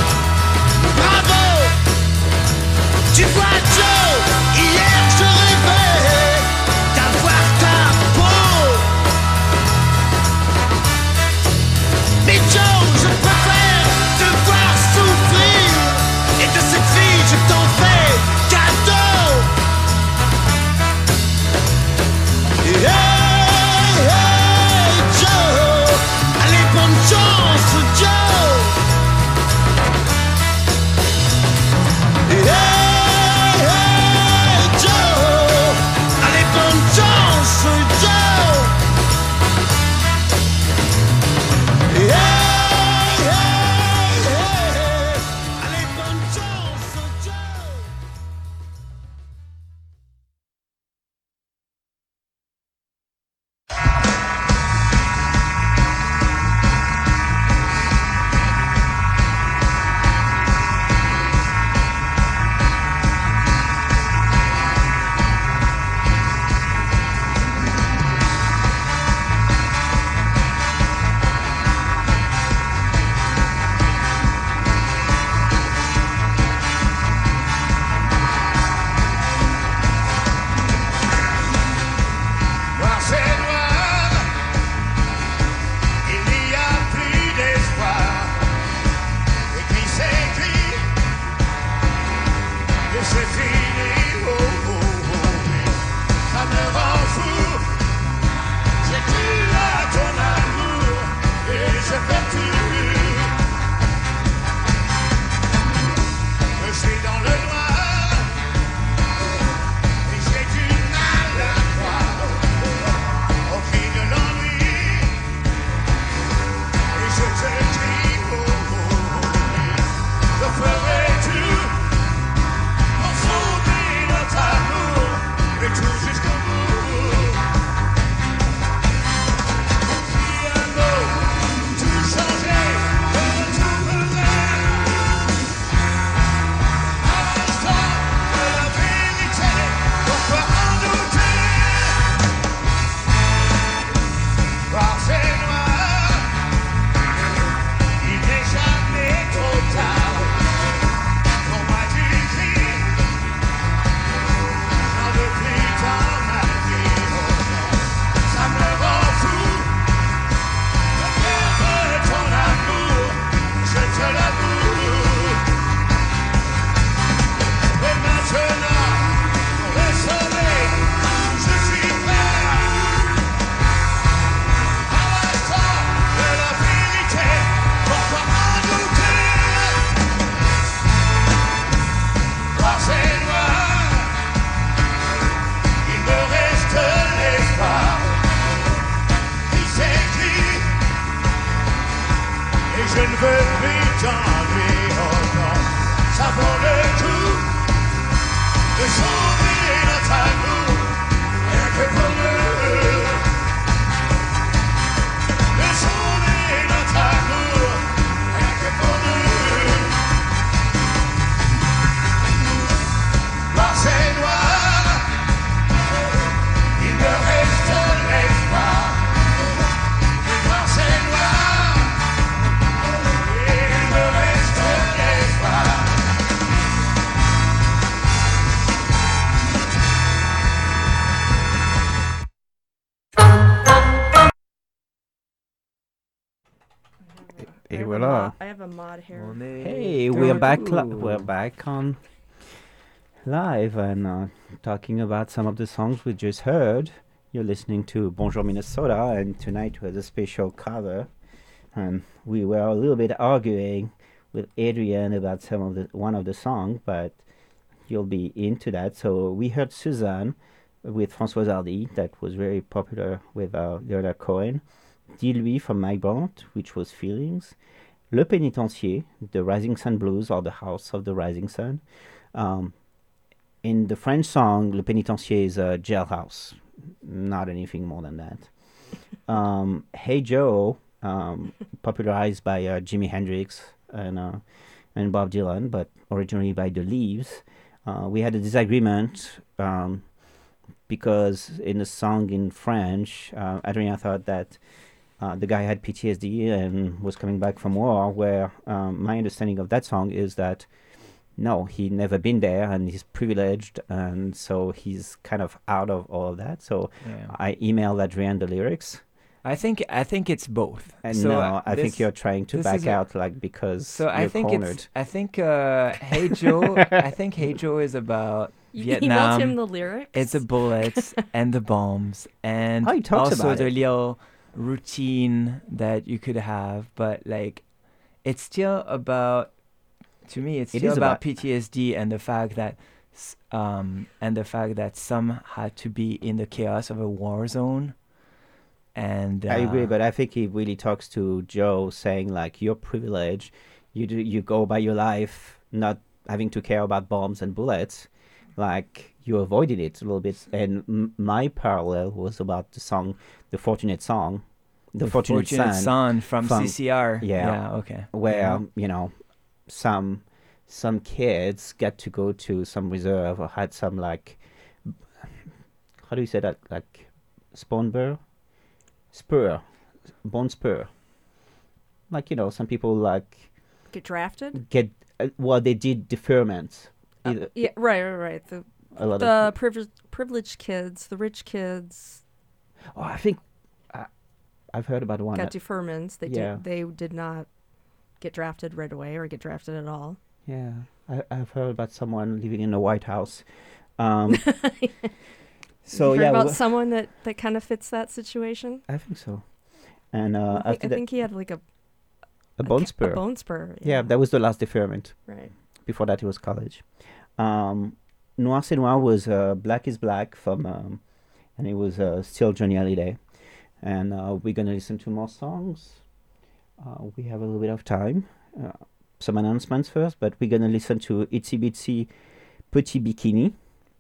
vite en nuit, oh non, ça vaut le coup de sauver notre amour, rien que pour nous. De sauver notre amour, rien que pour nous. Noir c'est noir, il me reste l'espoir. Noir c'est noir, il me reste l'espoir. Et voilà. I have a mod here. Hey, we're back. We're back on live and talking about some of the songs we just heard. You're listening to Bonjour Minnesota, and tonight was a special cover. And we were a little bit arguing with Adrian about one of the songs, but you'll be into that. So we heard Suzanne with Françoise Hardy, that was very popular with Leonard Cohen. Dis-lui from Mike Brandt, which was Feelings. Le Pénitencier, the Rising Sun Blues, or the House of the Rising Sun. In the French song, Le Pénitencier is a jailhouse, not anything more than that. Hey Joe, popularized by Jimi Hendrix and Bob Dylan, but originally by The Leaves. We had a disagreement because in the song in French, Adrien thought that the guy had PTSD and was coming back from war, where my understanding of that song is that no, he'd never been there and he's privileged, and so he's kind of out of all of that. So I emailed Adrien the lyrics. I think it's both. And so no, I think you're trying to back out, like, because so you're I think cornered. Hey Joe. I think Hey Joe is about You Vietnam. emailed him the lyrics? It's the bullets and the bombs, and he talks also about the it. little routine that you could have. But like, it's still about. To me, it's It still is about about- PTSD and the fact that some had to be in the chaos of a war zone. And I agree, but I think he really talks to Joe, saying like, "You're privileged. You go by your life not having to care about bombs and bullets, like you avoided it a little bit." And my parallel was about the song, "The Fortunate Song," The Fortunate Son from CCR. Yeah, okay. Where some kids get to go to some reserve or had some, like, how do you say that, like bone spur, like, some people like Get drafted? they did deferment. Yeah, right. The privileged kids, the rich kids. Oh, I think I've heard about one got that- deferments. They did not get drafted right away or get drafted at all. Yeah, I've heard about someone living in the White House. So you heard yeah, about someone that kind of fits that situation. I think so. And I think he had like a bone spur. A bone spur. Yeah, that was the last deferment. Right. Before that, it was college. Noir c'est Noir was Black is Black from, and it was still Johnny Hallyday. And we're gonna listen to more songs. We have a little bit of time. Some announcements first, but we're gonna listen to Itsy Bitsy Petit Bikini.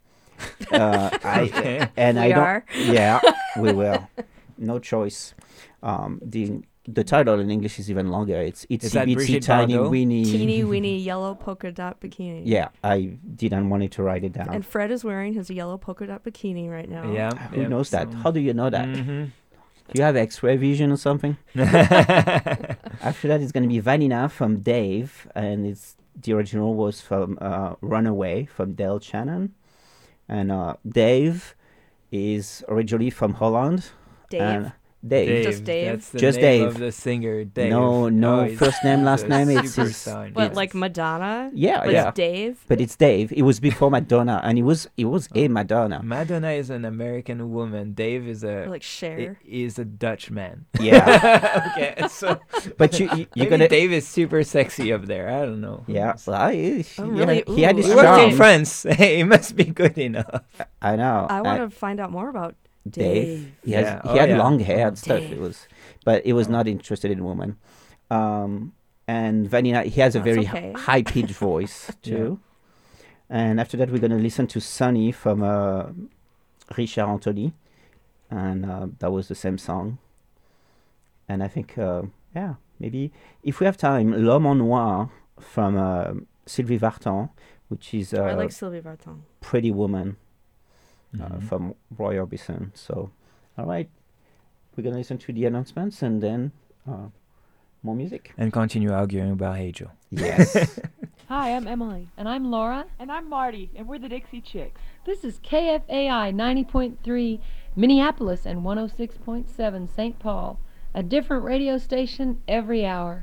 Okay. And We I don't. are? Yeah, we will. No choice. The title in English is even longer. It's Itsy that Bitsy Brigitte Tiny Bardot? Weeny. Teeny weeny yellow polka dot bikini. Yeah, I didn't want to write it down. And Fred is wearing his yellow polka dot bikini right now. Who knows that? How do you know that? Mm-hmm. Do you have X-ray vision or something? After that, it's going to be Vanina from Dave, and the original was from Runaway from Dale Shannon. And Dave is originally from Holland. Dave? And Dave. Just Dave? That's the Just name Dave. of the singer, Dave. No, he's- first name, last he's a name. It's his. superstar. But like Madonna? Yeah, but yeah. It's Dave? But it's Dave. It was before Madonna, and it was a Madonna. Madonna is an American woman. Dave is Or like Cher? Is a Dutch man. Yeah. Okay, so. But you maybe gotta. Dave is super sexy up there. I don't know. Yeah, well, really? he had his He worked charm. in France. He must be good enough. I know. I want to find out more about Dave. He had Yeah. long hair and stuff. Dave. But it was not interested in women. And Vanilla, he has a That's very okay. high-pitched voice too. And after that, we're going to listen to Sunny from Richard Anthony. And that was the same song. And I think, maybe if we have time, L'Homme en Noir from Sylvie Vartan, which is I like Sylvie Vartan. Pretty Woman from Roy Orbison. So, all right, we're going to listen to the announcements and then more music. And continue arguing about Hey Joe. Yes. Hi, I'm Emily. And I'm Laura. And I'm Marty, and we're the Dixie Chicks. This is KFAI 90.3 Minneapolis and 106.7 St. Paul, a different radio station every hour.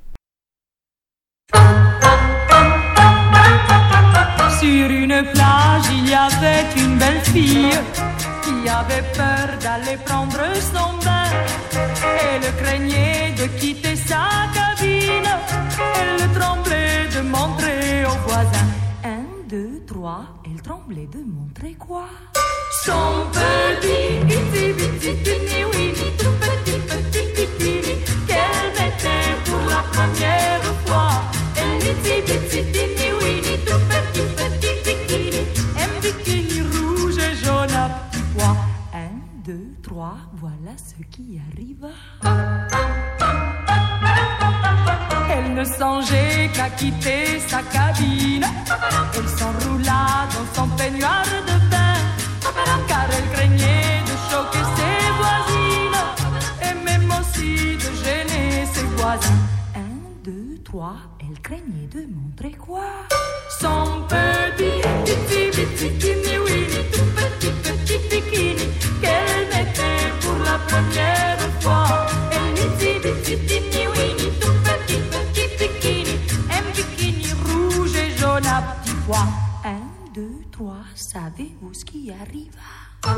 Sur une plage, il y avait une belle fille qui avait peur d'aller prendre son bain. Elle craignait de quitter sa cabine. Elle tremblait de montrer aux voisins. 1, 2, 3, elle tremblait de montrer quoi? Son petit itsy bitsy teeny weeny, tout petit bikini qu'elle mettait pour la première fois. Un itsy bitsy teeny weeny, tout petit bikini, un bikini rouge et jaune à petits pois. 1, 2, 3, voilà ce qui arriva. Elle ne songeait qu'à quitter sa cabine. Elle s'enroula dans son peignoir de bain, car elle craignait de choquer ses voisines et même aussi de gêner ses voisins. 1, 2, 3, elle craignait de montrer quoi? Son petit itsy bitsy teeny weeny, tout petit bikini qu'elle mettait pour la première fois. Un itsy bitsy teeny weeny, tout petit bikini, un bikini rouge et jaune à petits pois. 1, 2, 3, savez-vous ce qui arriva?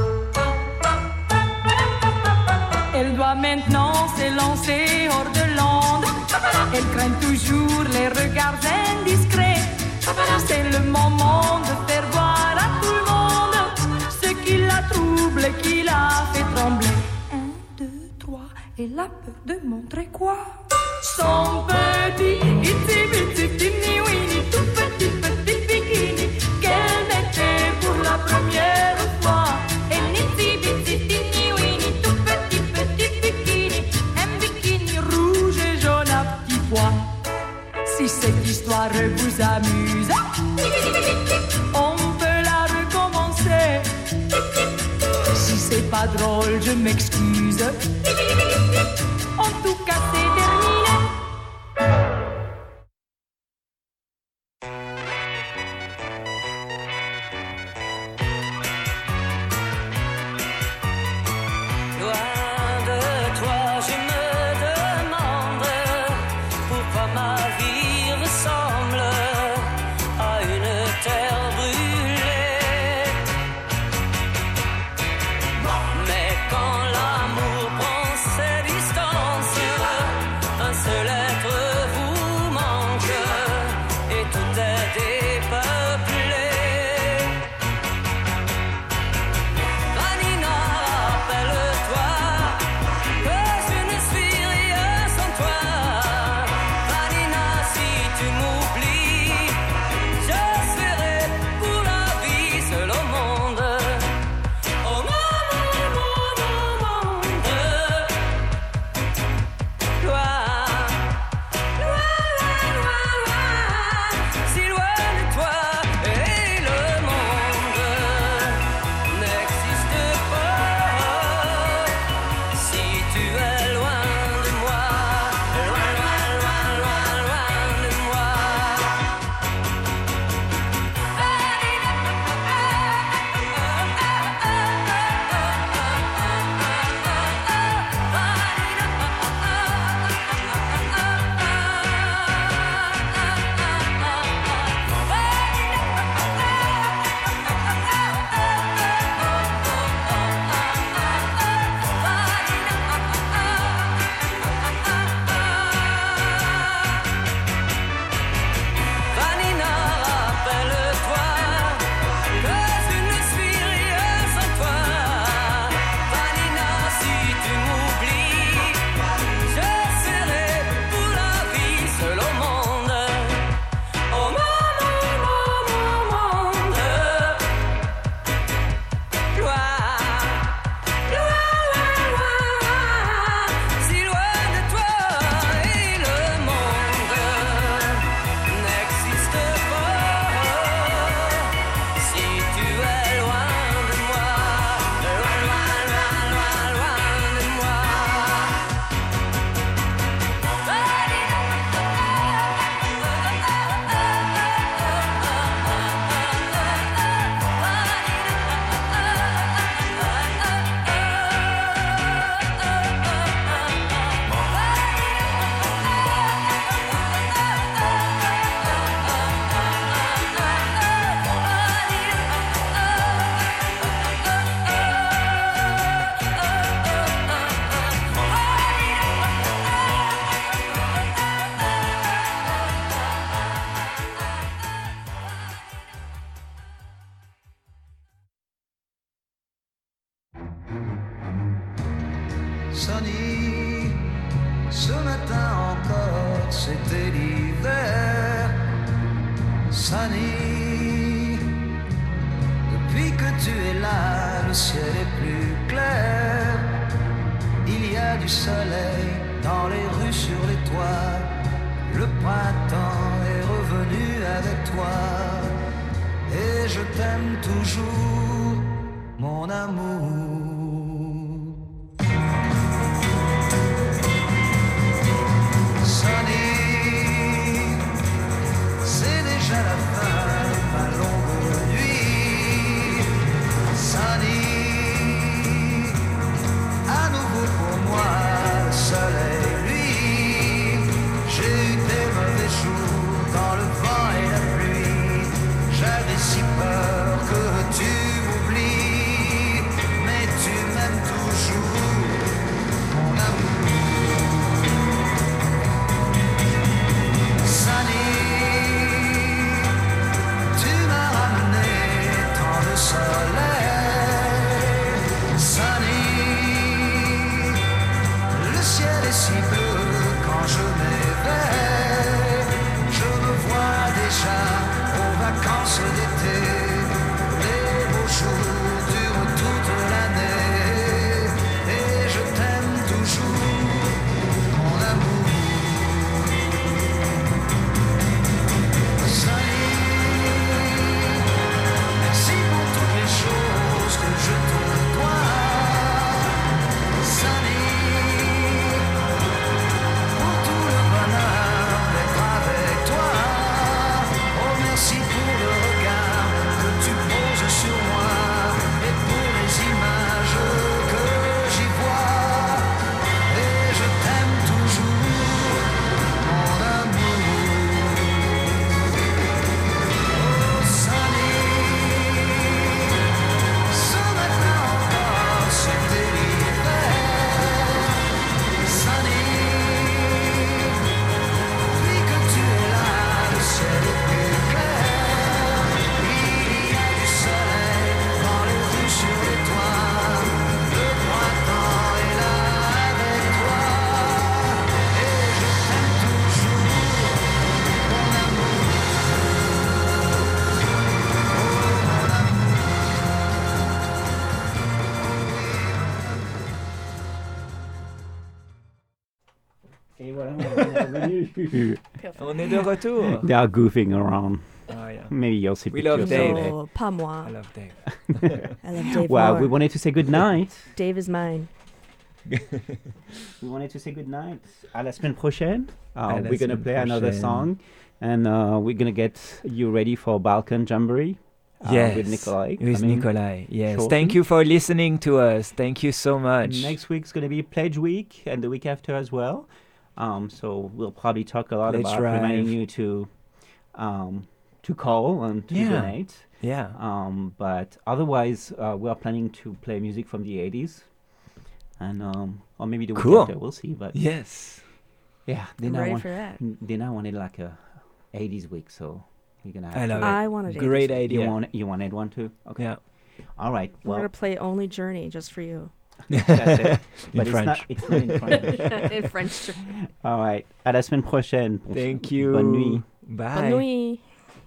Elle doit maintenant s'élancer hors de l'onde. Elle craint toujours les regards indiscrets. C'est le moment de faire voir à tout le monde ce qui la trouble et qui la fait trembler. 1, 2, 3, elle a peur de montrer quoi? Son petit itsy bitsy teeny weeny, tout petit bikini qu'elle mettait pour la première fois. Un itsy bitsy teeny weeny, tout petit bikini, un bikini rouge et jaune à petits pois. Si cette histoire vous amuse, on peut la recommencer. Si c'est pas drôle, je m'excuse. En tout cas, c'est terminé. Loin de toi, je me demande pourquoi ma vie ressemble à une terre brûlée. Mais quand l'amour prend ses distances, Sonny, ce matin encore, c'était l'hiver. Sonny, depuis que tu es là, le ciel est plus clair. Il y a du soleil dans les rues, sur les toits. Le printemps est revenu avec toi. Et je t'aime toujours, mon amour. Sonny, c'est déjà la fin de ma longue nuit. Sonny, à nouveau pour moi, le soleil, lui. J'ai eu des mauvais jours dans le vent et la pluie. J'avais si peur que tu m'oublies, mais tu m'aimes toujours, mon amour. Sonny, tu m'as ramené tant de soleil. Sonny, le ciel est si bleu quand je m'éveille. Je me vois déjà aux vacances d'été. Les beaux jours durent toute l'année. Et je t'aime toujours, mon amour. Sonny, merci pour toutes les choses que je te dois. Sonny, pour tout le bonheur d'être avec toi. Oh, merci pour le regard que tu poses sur moi et pour les images que j'y vois. Et je t'aime toujours, mon amour. Oh, Sonny, ce matin encore, c'était l'hiver. Sonny, depuis que tu es là, le ciel est plus clair. Il y a du soleil dans les rues, sur les toits. Le printemps est là avec toi. Et je t'aime toujours, mon amour. Et voilà, on est revenu. On est de retour. They are goofing around. Oh, yeah. Maybe you'll see We pictures. love Dave. Oh, pas moi. I love Dave. I love Dave Well, more. we wanted to say good night. Dave is mine. We wanted to say good night. À la semaine prochaine. À la We're going to semaine play another prochaine. song. And we're going to get you ready for Balkan Jamboree. Yes, With Nikolai. With coming Nikolai. Yes. shortly. Thank you for listening to us. Thank you so much. Next week's going to be Pledge Week and the week after as well. So we'll probably talk a lot Pledge about drive. reminding you to call and to Yeah. donate. Yeah. But otherwise, we are planning to play music from the 80s. And or maybe the week Cool. after, we'll see. But Yes. yeah, I'm ready for that. They now wanted like a 80s week, so you're gonna have I love to. it. I wanted Great 80s. idea. You wanted one too? Okay. Yeah. All right. We're Well, gonna play Only Journey just for you. that's it. In But French. It's not in French. In French. All right. À la semaine prochaine. Thank you. Bonne nuit. Bye. Bonne nuit.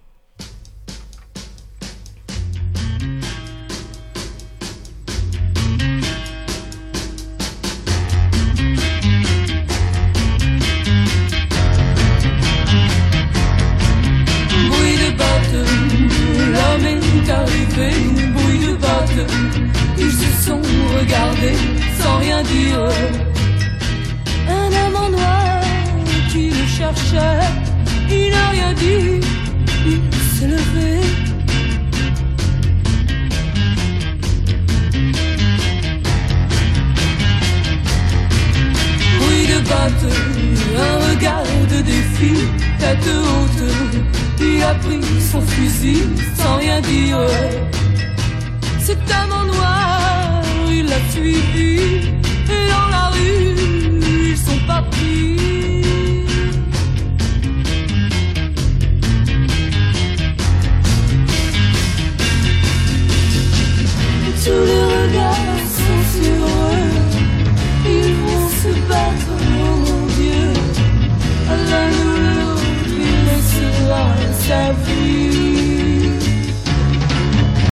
Bruit de bateau, l'homme est arrivé, bruit de bateau, ils se sont regardés sans rien dire. Un homme en noir qui le cherchait, il n'a rien dit, il s'est levé. Bruit de bateau, un regard de défi, tête haute, il a pris son fusil sans rien dire. Cet homme en noir, il l'a suivi.